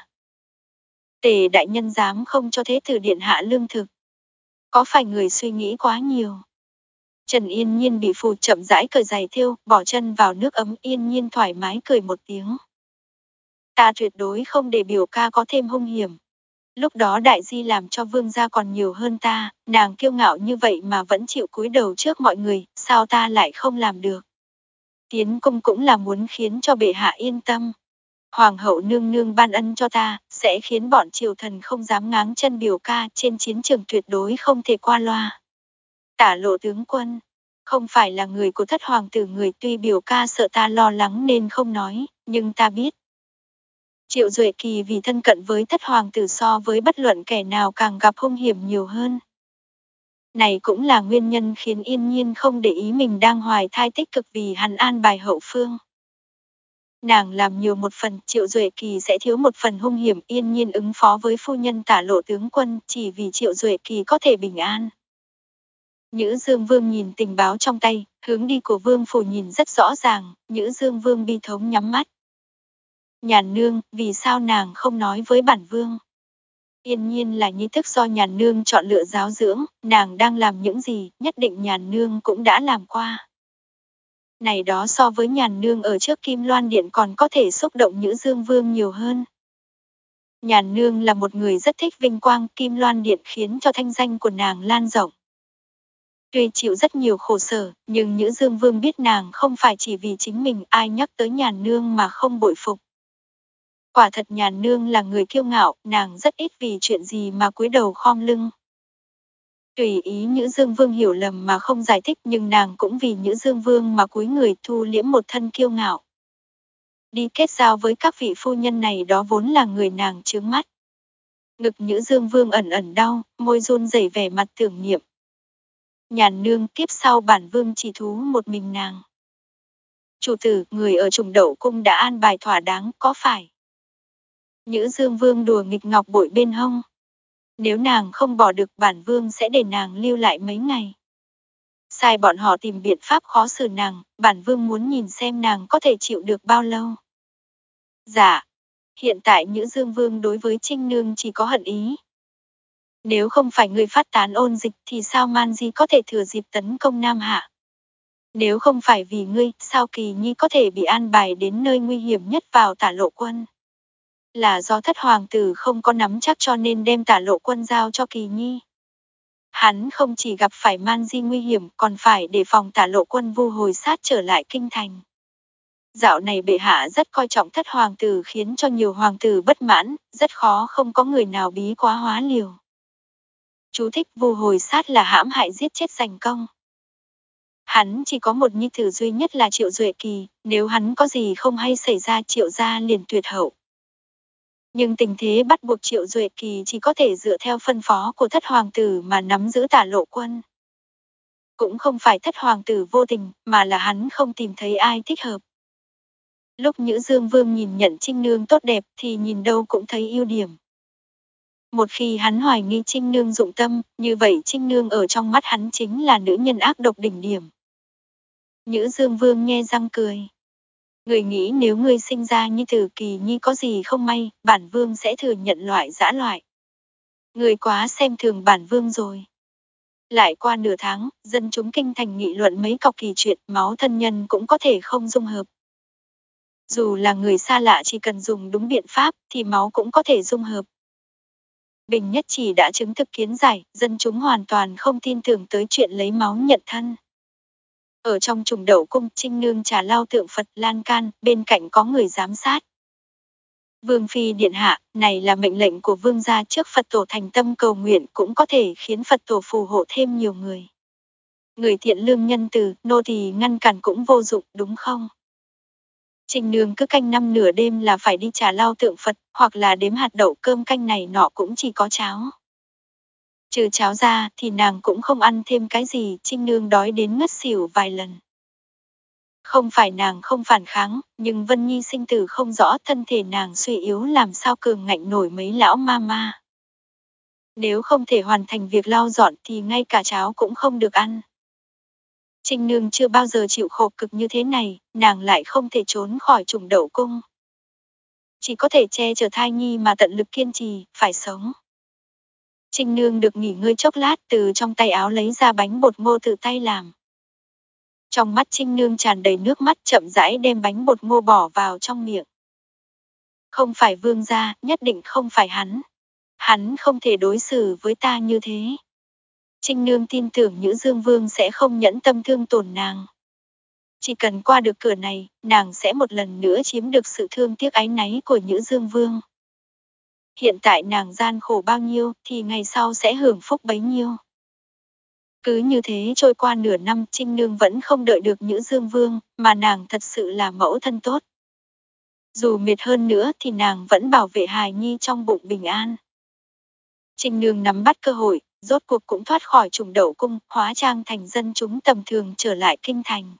Tề đại nhân dám không cho Thế Tử điện hạ lương thực. Có phải người suy nghĩ quá nhiều? Trần Yên Nhiên bị phù chậm rãi cởi giày thêu, bỏ chân vào nước ấm, Yên Nhiên thoải mái cười một tiếng. Ta tuyệt đối không để biểu ca có thêm hung hiểm. Lúc đó đại di làm cho vương gia còn nhiều hơn ta, nàng kiêu ngạo như vậy mà vẫn chịu cúi đầu trước mọi người, sao ta lại không làm được? Tiến cung cũng là muốn khiến cho bệ hạ yên tâm. Hoàng hậu nương nương ban ân cho ta, sẽ khiến bọn triều thần không dám ngáng chân biểu ca, trên chiến trường tuyệt đối không thể qua loa. Tả lộ tướng quân, không phải là người của thất hoàng tử người, tuy biểu ca sợ ta lo lắng nên không nói, nhưng ta biết. Triệu Duệ Kỳ vì thân cận với thất hoàng tử so với bất luận kẻ nào càng gặp hung hiểm nhiều hơn. Này cũng là nguyên nhân khiến Yên Nhiên không để ý mình đang hoài thai, tích cực vì hắn an bài hậu phương. Nàng làm nhiều một phần, Triệu Duệ Kỳ sẽ thiếu một phần hung hiểm, Yên Nhiên ứng phó với phu nhân tả lộ tướng quân chỉ vì Triệu Duệ Kỳ có thể bình an. Nhữ Dương Vương nhìn tình báo trong tay, hướng đi của Vương phủ nhìn rất rõ ràng, Nhữ Dương Vương bi thống nhắm mắt. Nhàn nương, vì sao nàng không nói với bản vương? Yên nhiên là nhi thức do Nhàn nương chọn lựa giáo dưỡng, nàng đang làm những gì, nhất định Nhàn nương cũng đã làm qua. Này đó so với Nhàn nương ở trước Kim Loan Điện còn có thể xúc động Nhữ Dương Vương nhiều hơn. Nhàn nương là một người rất thích vinh quang, Kim Loan Điện khiến cho thanh danh của nàng lan rộng. Tuy chịu rất nhiều khổ sở, nhưng Nhữ Dương Vương biết nàng không phải chỉ vì chính mình, ai nhắc tới Nhàn nương mà không bội phục. Quả thật Nhàn nương là người kiêu ngạo, nàng rất ít vì chuyện gì mà cúi đầu khom lưng. Tùy ý Nhữ Dương Vương hiểu lầm mà không giải thích, nhưng nàng cũng vì Nhữ Dương Vương mà cúi người thu liễm một thân kiêu ngạo. Đi kết giao với các vị phu nhân này đó vốn là người nàng chướng mắt. Ngực Nhữ Dương Vương ẩn ẩn đau, môi run rẩy vẻ mặt tưởng niệm. Nhàn nương, kiếp sau bản vương chỉ thú một mình nàng. Chủ tử, người ở Trùng Đậu Cung đã an bài thỏa đáng, có phải? Nhữ Dương Vương đùa nghịch ngọc bội bên hông. Nếu nàng không bỏ được, bản vương sẽ để nàng lưu lại mấy ngày. Sai bọn họ tìm biện pháp khó xử nàng, bản vương muốn nhìn xem nàng có thể chịu được bao lâu. Dạ, hiện tại Nhữ Dương Vương đối với Trinh Nương chỉ có hận ý. Nếu không phải người phát tán ôn dịch thì sao Man Di có thể thừa dịp tấn công Nam Hạ? Nếu không phải vì ngươi, sao Kỳ Nhi có thể bị an bài đến nơi nguy hiểm nhất vào Tả Lộ Quân? Là do thất hoàng tử không có nắm chắc cho nên đem Tả Lộ Quân giao cho Kỳ Nhi. Hắn không chỉ gặp phải Man Di nguy hiểm, còn phải đề phòng Tả Lộ Quân vu hồi sát trở lại kinh thành. Dạo này bệ hạ rất coi trọng thất hoàng tử khiến cho nhiều hoàng tử bất mãn, rất khó không có người nào bí quá hóa liều. Chú thích: vu hồi sát là hãm hại giết chết giành công. Hắn chỉ có một nhi tử duy nhất là Triệu Duệ Kỳ, nếu hắn có gì không hay xảy ra Triệu gia liền tuyệt hậu. Nhưng tình thế bắt buộc Triệu Duệ Kỳ chỉ có thể dựa theo phân phó của thất hoàng tử mà nắm giữ Tả Lộ Quân. Cũng không phải thất hoàng tử vô tình, mà là hắn không tìm thấy ai thích hợp. Lúc Nhữ Dương Vương nhìn nhận Trinh Nương tốt đẹp thì nhìn đâu cũng thấy ưu điểm. Một khi hắn hoài nghi Trinh Nương dụng tâm, như vậy Trinh Nương ở trong mắt hắn chính là nữ nhân ác độc đỉnh điểm. Nhữ Dương Vương nhe răng cười. Người nghĩ nếu ngươi sinh ra như Tử Kỳ Nhi có gì không may, bản vương sẽ thừa nhận loại dã loại. Người quá xem thường bản vương rồi. Lại qua nửa tháng, dân chúng kinh thành nghị luận mấy cọc kỳ chuyện, máu thân nhân cũng có thể không dung hợp. Dù là người xa lạ chỉ cần dùng đúng biện pháp thì máu cũng có thể dung hợp. Bình Nhất Chỉ đã chứng thực kiến giải, dân chúng hoàn toàn không tin tưởng tới chuyện lấy máu nhận thân. Ở trong Trùng Đậu Cung, Trinh Nương trà lau tượng Phật lan can, bên cạnh có người giám sát. Vương Phi điện hạ, này là mệnh lệnh của vương gia, trước Phật tổ thành tâm cầu nguyện cũng có thể khiến Phật tổ phù hộ thêm nhiều người. Người thiện lương nhân từ, nô tỳ ngăn cản cũng vô dụng, đúng không? Trinh Nương cứ canh năm nửa đêm là phải đi trà lau tượng Phật, hoặc là đếm hạt đậu, cơm canh này nọ cũng chỉ có cháo. Trừ cháo ra thì nàng cũng không ăn thêm cái gì, Trinh Nương đói đến ngất xỉu vài lần. Không phải nàng không phản kháng, nhưng Vân Nhi sinh tử không rõ, thân thể nàng suy yếu làm sao cường ngạnh nổi mấy lão ma ma. Nếu không thể hoàn thành việc lau dọn thì ngay cả cháo cũng không được ăn. Trinh Nương chưa bao giờ chịu khổ cực như thế này, nàng lại không thể trốn khỏi Trùng Đậu Cung. Chỉ có thể che chở thai nhi mà tận lực kiên trì, phải sống. Trinh Nương được nghỉ ngơi chốc lát, từ trong tay áo lấy ra bánh bột ngô tự tay làm. Trong mắt Trinh Nương tràn đầy nước mắt, chậm rãi đem bánh bột ngô bỏ vào trong miệng. Không phải vương gia, nhất định không phải hắn. Hắn không thể đối xử với ta như thế. Trinh Nương tin tưởng Nhữ Dương Vương sẽ không nhẫn tâm thương tổn nàng. Chỉ cần qua được cửa này, nàng sẽ một lần nữa chiếm được sự thương tiếc áy náy của Nhữ Dương Vương. Hiện tại nàng gian khổ bao nhiêu thì ngày sau sẽ hưởng phúc bấy nhiêu. Cứ như thế trôi qua nửa năm, Trinh Nương vẫn không đợi được Nhữ Dương Vương, mà nàng thật sự là mẫu thân tốt. Dù mệt hơn nữa thì nàng vẫn bảo vệ hài nhi trong bụng bình an. Trinh Nương nắm bắt cơ hội, rốt cuộc cũng thoát khỏi Trùng Đậu Cung, hóa trang thành dân chúng tầm thường trở lại kinh thành.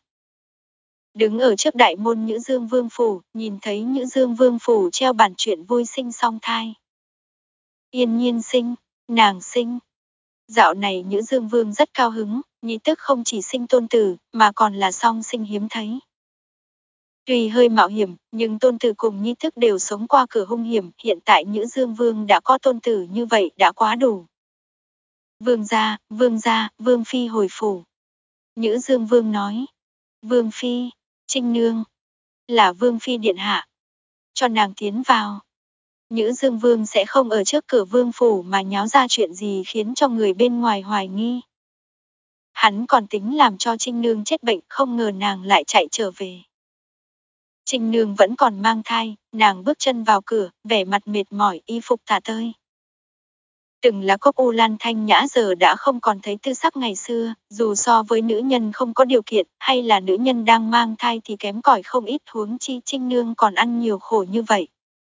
Đứng ở trước đại môn Nhữ Dương Vương phủ, nhìn thấy Nhữ Dương Vương phủ treo bản chuyện vui sinh song thai. Yên nhiên sinh, nàng sinh. Dạo này Nhữ Dương Vương rất cao hứng, Nhi tức không chỉ sinh tôn tử, mà còn là song sinh hiếm thấy. Tuy hơi mạo hiểm, nhưng tôn tử cùng nhi thức đều sống qua cửa hung hiểm, hiện tại Nhữ Dương Vương đã có tôn tử như vậy đã quá đủ. Vương gia, vương gia, vương phi hồi phủ. Nhữ Dương Vương nói. Vương phi, Trinh Nương, là vương phi điện hạ. Cho nàng tiến vào. Nhữ Dương Vương sẽ không ở trước cửa vương phủ mà nháo ra chuyện gì khiến cho người bên ngoài hoài nghi. Hắn còn tính làm cho Trinh Nương chết bệnh, không ngờ nàng lại chạy trở về. Trinh Nương vẫn còn mang thai, nàng bước chân vào cửa, vẻ mặt mệt mỏi, y phục tả tơi. Từng là cốc u lan thanh nhã giờ đã không còn thấy tư sắc ngày xưa, dù so với nữ nhân không có điều kiện, hay là nữ nhân đang mang thai thì kém cỏi không ít, huống chi Trinh Nương còn ăn nhiều khổ như vậy.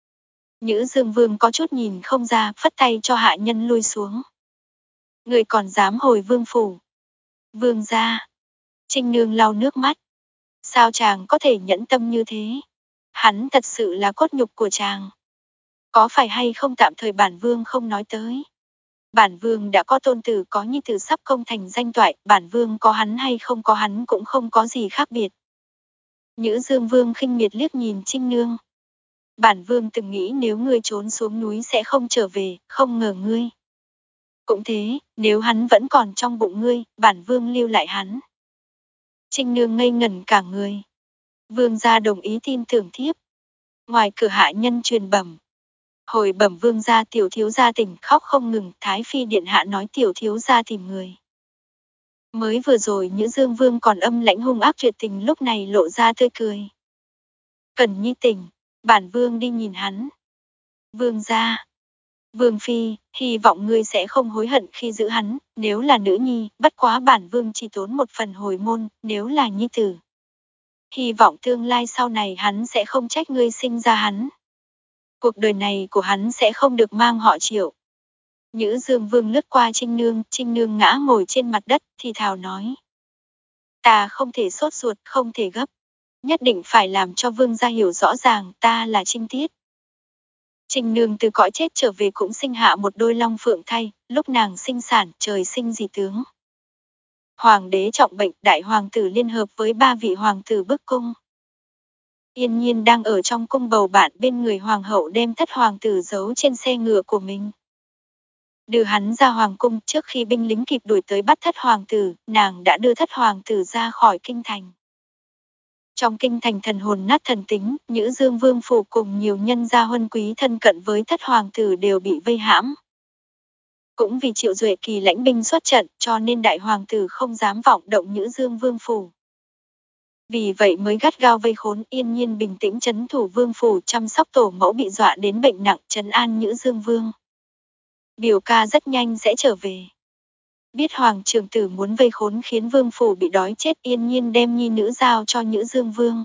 Nhữ Dương Vương có chút nhìn không ra, phất tay cho hạ nhân lui xuống. Người còn dám hồi vương phủ. Vương gia. Trinh Nương lau nước mắt. Sao chàng có thể nhẫn tâm như thế? Hắn thật sự là cốt nhục của chàng. Có phải hay không tạm thời bản vương không nói tới. Bản vương đã có tôn tử, có nhi tử sắp công thành danh toại, bản vương có hắn hay không có hắn cũng không có gì khác biệt. Nhữ Dương Vương khinh miệt liếc nhìn Trinh Nương. Bản vương từng nghĩ nếu ngươi trốn xuống núi sẽ không trở về, không ngờ ngươi. Cũng thế, nếu hắn vẫn còn trong bụng ngươi, bản vương lưu lại hắn. Trinh Nương ngây ngẩn cả người. Vương gia đồng ý tin tưởng thiếp. Ngoài cửa hạ nhân truyền bẩm. Hồi bẩm vương gia, tiểu thiếu gia tỉnh, khóc không ngừng, Thái phi điện hạ nói tiểu thiếu gia tìm người. Mới vừa rồi Nhữ Dương Vương còn âm lãnh hung ác tuyệt tình, lúc này lộ ra tươi cười. Cần nhi tỉnh, bản vương đi nhìn hắn. Vương gia. Vương phi, hy vọng ngươi sẽ không hối hận khi giữ hắn, nếu là nữ nhi, bất quá bản vương chỉ tốn một phần hồi môn, nếu là nhi tử. Hy vọng tương lai sau này hắn sẽ không trách ngươi sinh ra hắn. Cuộc đời này của hắn sẽ không được mang họ Triệu. Nhữ Dương Vương lướt qua Trinh Nương, Trinh Nương ngã ngồi trên mặt đất, thì thào nói. Ta không thể sốt ruột, không thể gấp. Nhất định phải làm cho vương gia hiểu rõ ràng ta là Trinh Tiết. Trinh Nương từ cõi chết trở về cũng sinh hạ một đôi long phượng thay, lúc nàng sinh sản trời sinh dị tướng. Hoàng đế trọng bệnh, đại hoàng tử liên hợp với ba vị hoàng tử bức cung. Yên Nhiên đang ở trong cung bầu bạn, bên người hoàng hậu đem thất hoàng tử giấu trên xe ngựa của mình. Đưa hắn ra hoàng cung, trước khi binh lính kịp đuổi tới bắt thất hoàng tử, nàng đã đưa thất hoàng tử ra khỏi kinh thành. Trong kinh thành thần hồn nát thần tính, Nhữ Dương Vương phủ cùng nhiều nhân gia huân quý thân cận với thất hoàng tử đều bị vây hãm. Cũng vì Triệu Duệ Kỳ lãnh binh xuất trận, cho nên đại hoàng tử không dám vọng động Nhữ Dương Vương phủ. Vì vậy mới gắt gao vây khốn. Yên Nhiên bình tĩnh trấn thủ vương phủ, chăm sóc tổ mẫu bị dọa đến bệnh nặng, trấn an Nhữ Dương Vương. Biểu ca rất nhanh sẽ trở về. Biết hoàng trưởng tử muốn vây khốn khiến vương phủ bị đói chết, Yên Nhiên đem nhi nữ giao cho Nhữ Dương Vương.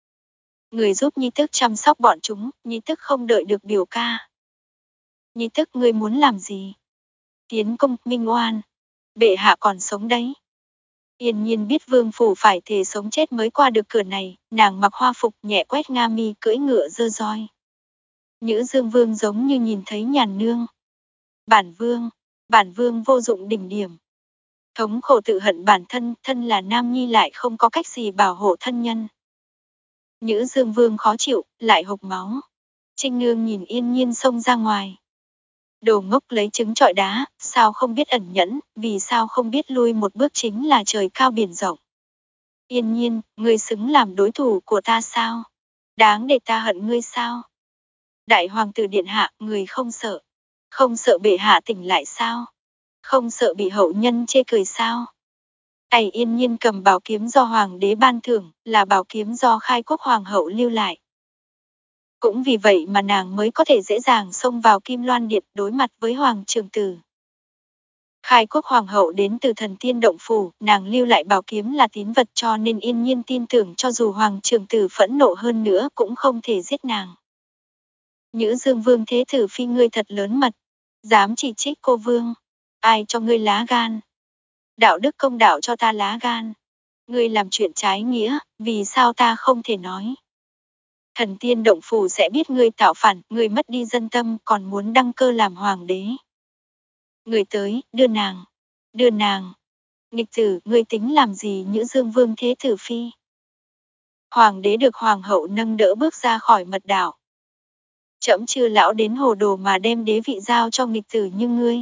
Người giúp nhi tức chăm sóc bọn chúng, nhi tức không đợi được biểu ca. Nhi tức ngươi muốn làm gì? Tiến công, minh oan. Bệ hạ còn sống đấy. Yên Nhiên biết vương phủ phải thề sống chết mới qua được cửa này, nàng mặc hoa phục nhẹ quét nga mi, cưỡi ngựa dơ roi. Nhữ Dương Vương giống như nhìn thấy nhàn nương. Bản vương, bản vương vô dụng đỉnh điểm. Thống khổ tự hận bản thân, thân là nam nhi lại không có cách gì bảo hộ thân nhân. Nhữ Dương Vương khó chịu, lại hộc máu. Trinh Nương nhìn Yên Nhiên xông ra ngoài. Đồ ngốc lấy trứng trọi đá, sao không biết ẩn nhẫn, vì sao không biết lui một bước chính là trời cao biển rộng. Yên Nhiên, ngươi xứng làm đối thủ của ta sao? Đáng để ta hận ngươi sao? Đại hoàng tử điện hạ, người không sợ. Không sợ bệ hạ tỉnh lại sao? Không sợ bị hậu nhân chê cười sao? Ảy Yên Nhiên cầm bảo kiếm do hoàng đế ban thưởng, là bảo kiếm do khai quốc hoàng hậu lưu lại. Cũng vì vậy mà nàng mới có thể dễ dàng xông vào Kim Loan Điện đối mặt với hoàng trưởng tử. Khai quốc hoàng hậu đến từ thần tiên động phủ, nàng lưu lại bảo kiếm là tín vật, cho nên Yên Nhiên tin tưởng cho dù hoàng trưởng tử phẫn nộ hơn nữa cũng không thể giết nàng. Nhữ Dương Vương thế tử phi ngươi thật lớn mật, dám chỉ trích cô vương, ai cho ngươi lá gan? Đạo đức công đạo cho ta lá gan. Ngươi làm chuyện trái nghĩa, vì sao ta không thể nói? Thần tiên động phủ sẽ biết ngươi tạo phản, ngươi mất đi dân tâm, còn muốn đăng cơ làm hoàng đế. Người tới, đưa nàng, đưa nàng. Nghịch tử, ngươi tính làm gì Nhữ Dương Vương thế tử phi? Hoàng đế được hoàng hậu nâng đỡ bước ra khỏi mật đảo. Trẫm chưa lão đến hồ đồ mà đem đế vị giao cho nghịch tử như ngươi.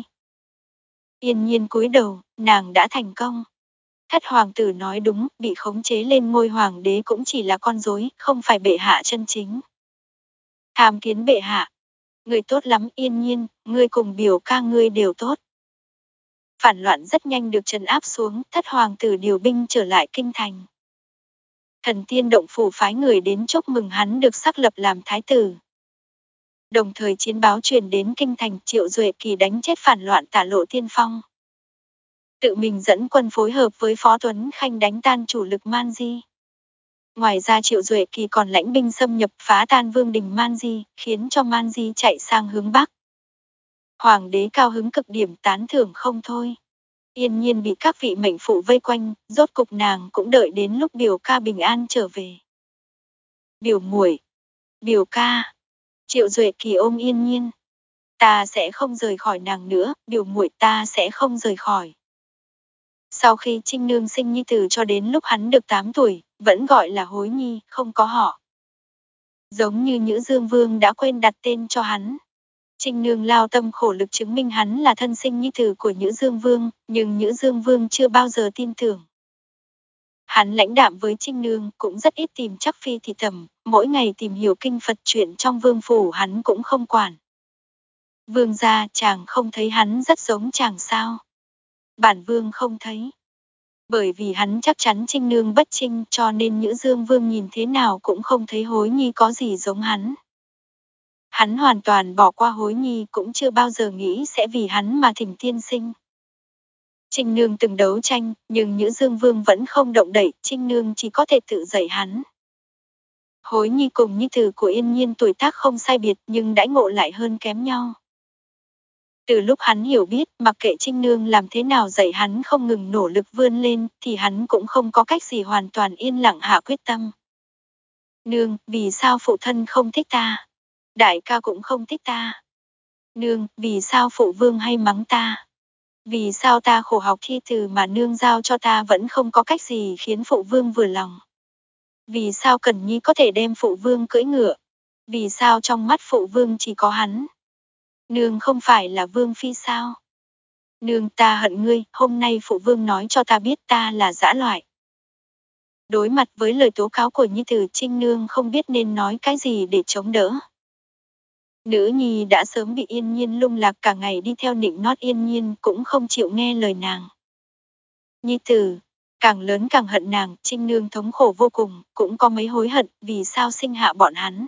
Yên Nhiên cúi đầu, nàng đã thành công. Thất hoàng tử nói đúng, bị khống chế lên ngôi hoàng đế cũng chỉ là con rối, không phải bệ hạ chân chính. Tham kiến bệ hạ. Ngươi tốt lắm Yên Nhiên, ngươi cùng biểu ca ngươi đều tốt. Phản loạn rất nhanh được trấn áp xuống, thất hoàng tử điều binh trở lại kinh thành. Thần Tiên Động Phủ phái người đến chúc mừng hắn được xác lập làm thái tử. Đồng thời chiến báo truyền đến kinh thành, Triệu Duệ Kỳ đánh chết phản loạn Tả Lộ Tiên Phong. Tự mình dẫn quân phối hợp với Phó Tuấn Khanh đánh tan chủ lực Man Di. Ngoài ra Triệu Duệ Kỳ còn lãnh binh xâm nhập phá tan vương đình Man Di, khiến cho Man Di chạy sang hướng Bắc. Hoàng đế cao hứng cực điểm, tán thưởng không thôi. Yên Nhiên bị các vị mệnh phụ vây quanh, rốt cục nàng cũng đợi đến lúc biểu ca bình an trở về. Biểu muội, biểu ca. Triệu Duệ Kỳ ôm Yên Nhiên. Ta sẽ không rời khỏi nàng nữa, biểu muội ta sẽ không rời khỏi. Sau khi Trinh Nương sinh nhi tử cho đến lúc hắn được tám tuổi, vẫn gọi là Hối Nhi, không có họ. Giống như Nhữ Dương Vương đã quên đặt tên cho hắn. Trinh Nương lao tâm khổ lực chứng minh hắn là thân sinh nhi tử của Nhữ Dương Vương, nhưng Nhữ Dương Vương chưa bao giờ tin tưởng. Hắn lãnh đạm với Trinh Nương, cũng rất ít tìm chắc phi thì thầm, mỗi ngày tìm hiểu kinh Phật chuyện trong vương phủ hắn cũng không quản. Vương gia, chàng không thấy hắn rất giống chàng sao? Bản vương không thấy. Bởi vì hắn chắc chắn Trinh Nương bất trinh, cho nên Nhữ Dương Vương nhìn thế nào cũng không thấy Hối Nhi có gì giống hắn. Hắn hoàn toàn bỏ qua Hối Nhi, cũng chưa bao giờ nghĩ sẽ vì hắn mà thỉnh tiên sinh. Trinh Nương từng đấu tranh, nhưng Nhữ Dương Vương vẫn không động đậy, Trinh Nương chỉ có thể tự dạy hắn. Hối Nhi cùng nhi tử của Yên Nhiên tuổi tác không sai biệt, nhưng đãi ngộ lại hơn kém nhau. Từ lúc hắn hiểu biết, mặc kệ Trinh Nương làm thế nào dạy hắn không ngừng nỗ lực vươn lên, thì hắn cũng không có cách gì hoàn toàn yên lặng hạ quyết tâm. Nương, vì sao phụ thân không thích ta? Đại ca cũng không thích ta. Nương, vì sao phụ vương hay mắng ta? Vì sao ta khổ học thi từ mà nương giao cho ta vẫn không có cách gì khiến phụ vương vừa lòng? Vì sao Cẩn Nhi có thể đem phụ vương cưỡi ngựa? Vì sao trong mắt phụ vương chỉ có hắn? Nương không phải là vương phi sao? Nương, ta hận ngươi, hôm nay phụ vương nói cho ta biết ta là dã loại. Đối mặt với lời tố cáo của nhi tử, Trinh Nương không biết nên nói cái gì để chống đỡ. Nữ nhi đã sớm bị Yên Nhiên lung lạc, cả ngày đi theo nịnh nót Yên Nhiên, cũng không chịu nghe lời nàng. Nhi tử, càng lớn càng hận nàng, Trinh Nương thống khổ vô cùng, cũng có mấy hối hận vì sao sinh hạ bọn hắn.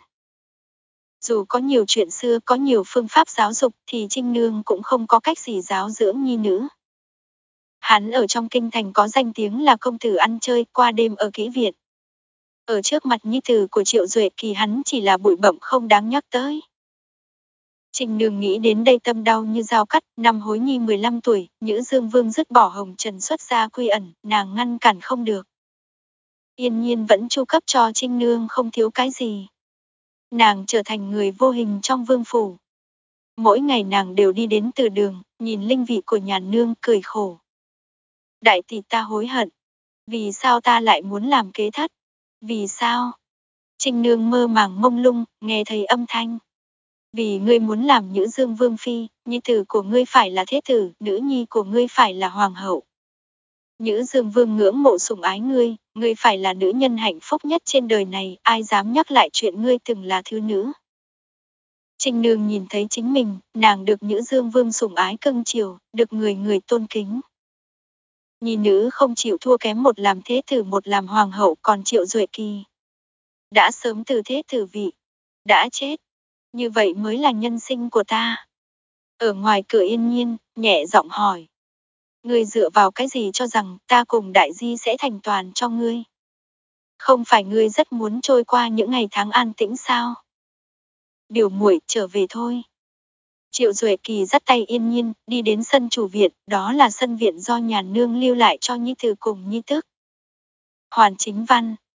Dù có nhiều chuyện xưa, có nhiều phương pháp giáo dục thì Trinh Nương cũng không có cách gì giáo dưỡng nhi nữ. Hắn ở trong kinh thành có danh tiếng là công tử ăn chơi, qua đêm ở kỹ viện. Ở trước mặt nhi tử của Triệu Duệ Kỳ hắn chỉ là bụi bặm không đáng nhắc tới. Trinh Nương nghĩ đến đây tâm đau như dao cắt, năm Hối Nhi mười lăm tuổi, Nhữ Dương Vương dứt bỏ hồng trần xuất gia quy ẩn, nàng ngăn cản không được. Yên Nhiên vẫn chu cấp cho Trinh Nương không thiếu cái gì. Nàng trở thành người vô hình trong vương phủ. Mỗi ngày nàng đều đi đến từ đường, nhìn linh vị của nhà nương cười khổ. Đại tỷ, ta hối hận. Vì sao ta lại muốn làm kế thất? Vì sao? Trinh Nương mơ màng mông lung, nghe thấy âm thanh. Vì ngươi muốn làm Nhữ Dương Vương phi, nhi tử của ngươi phải là thế tử, nữ nhi của ngươi phải là hoàng hậu. Nhữ Dương Vương ngưỡng mộ sủng ái ngươi, ngươi phải là nữ nhân hạnh phúc nhất trên đời này, ai dám nhắc lại chuyện ngươi từng là thứ nữ. Trinh Nương nhìn thấy chính mình, nàng được Nhữ Dương Vương sủng ái cưng chiều, được người người tôn kính. Nhi nữ không chịu thua kém, một làm thế tử một làm hoàng hậu, còn Triệu Duệ Kỳ đã sớm từ thế tử vị, đã chết. Như vậy mới là nhân sinh của ta. Ở ngoài cửa Yên Nhiên, nhẹ giọng hỏi. Ngươi dựa vào cái gì cho rằng ta cùng Đại Di sẽ thành toàn cho ngươi? Không phải ngươi rất muốn trôi qua những ngày tháng an tĩnh sao? Biểu muội trở về thôi. Triệu Duệ Kỳ dắt tay Yên Nhiên, đi đến sân chủ viện, đó là sân viện do nhà nương lưu lại cho nhi tử cùng nhi tức. Hoàn Chính Văn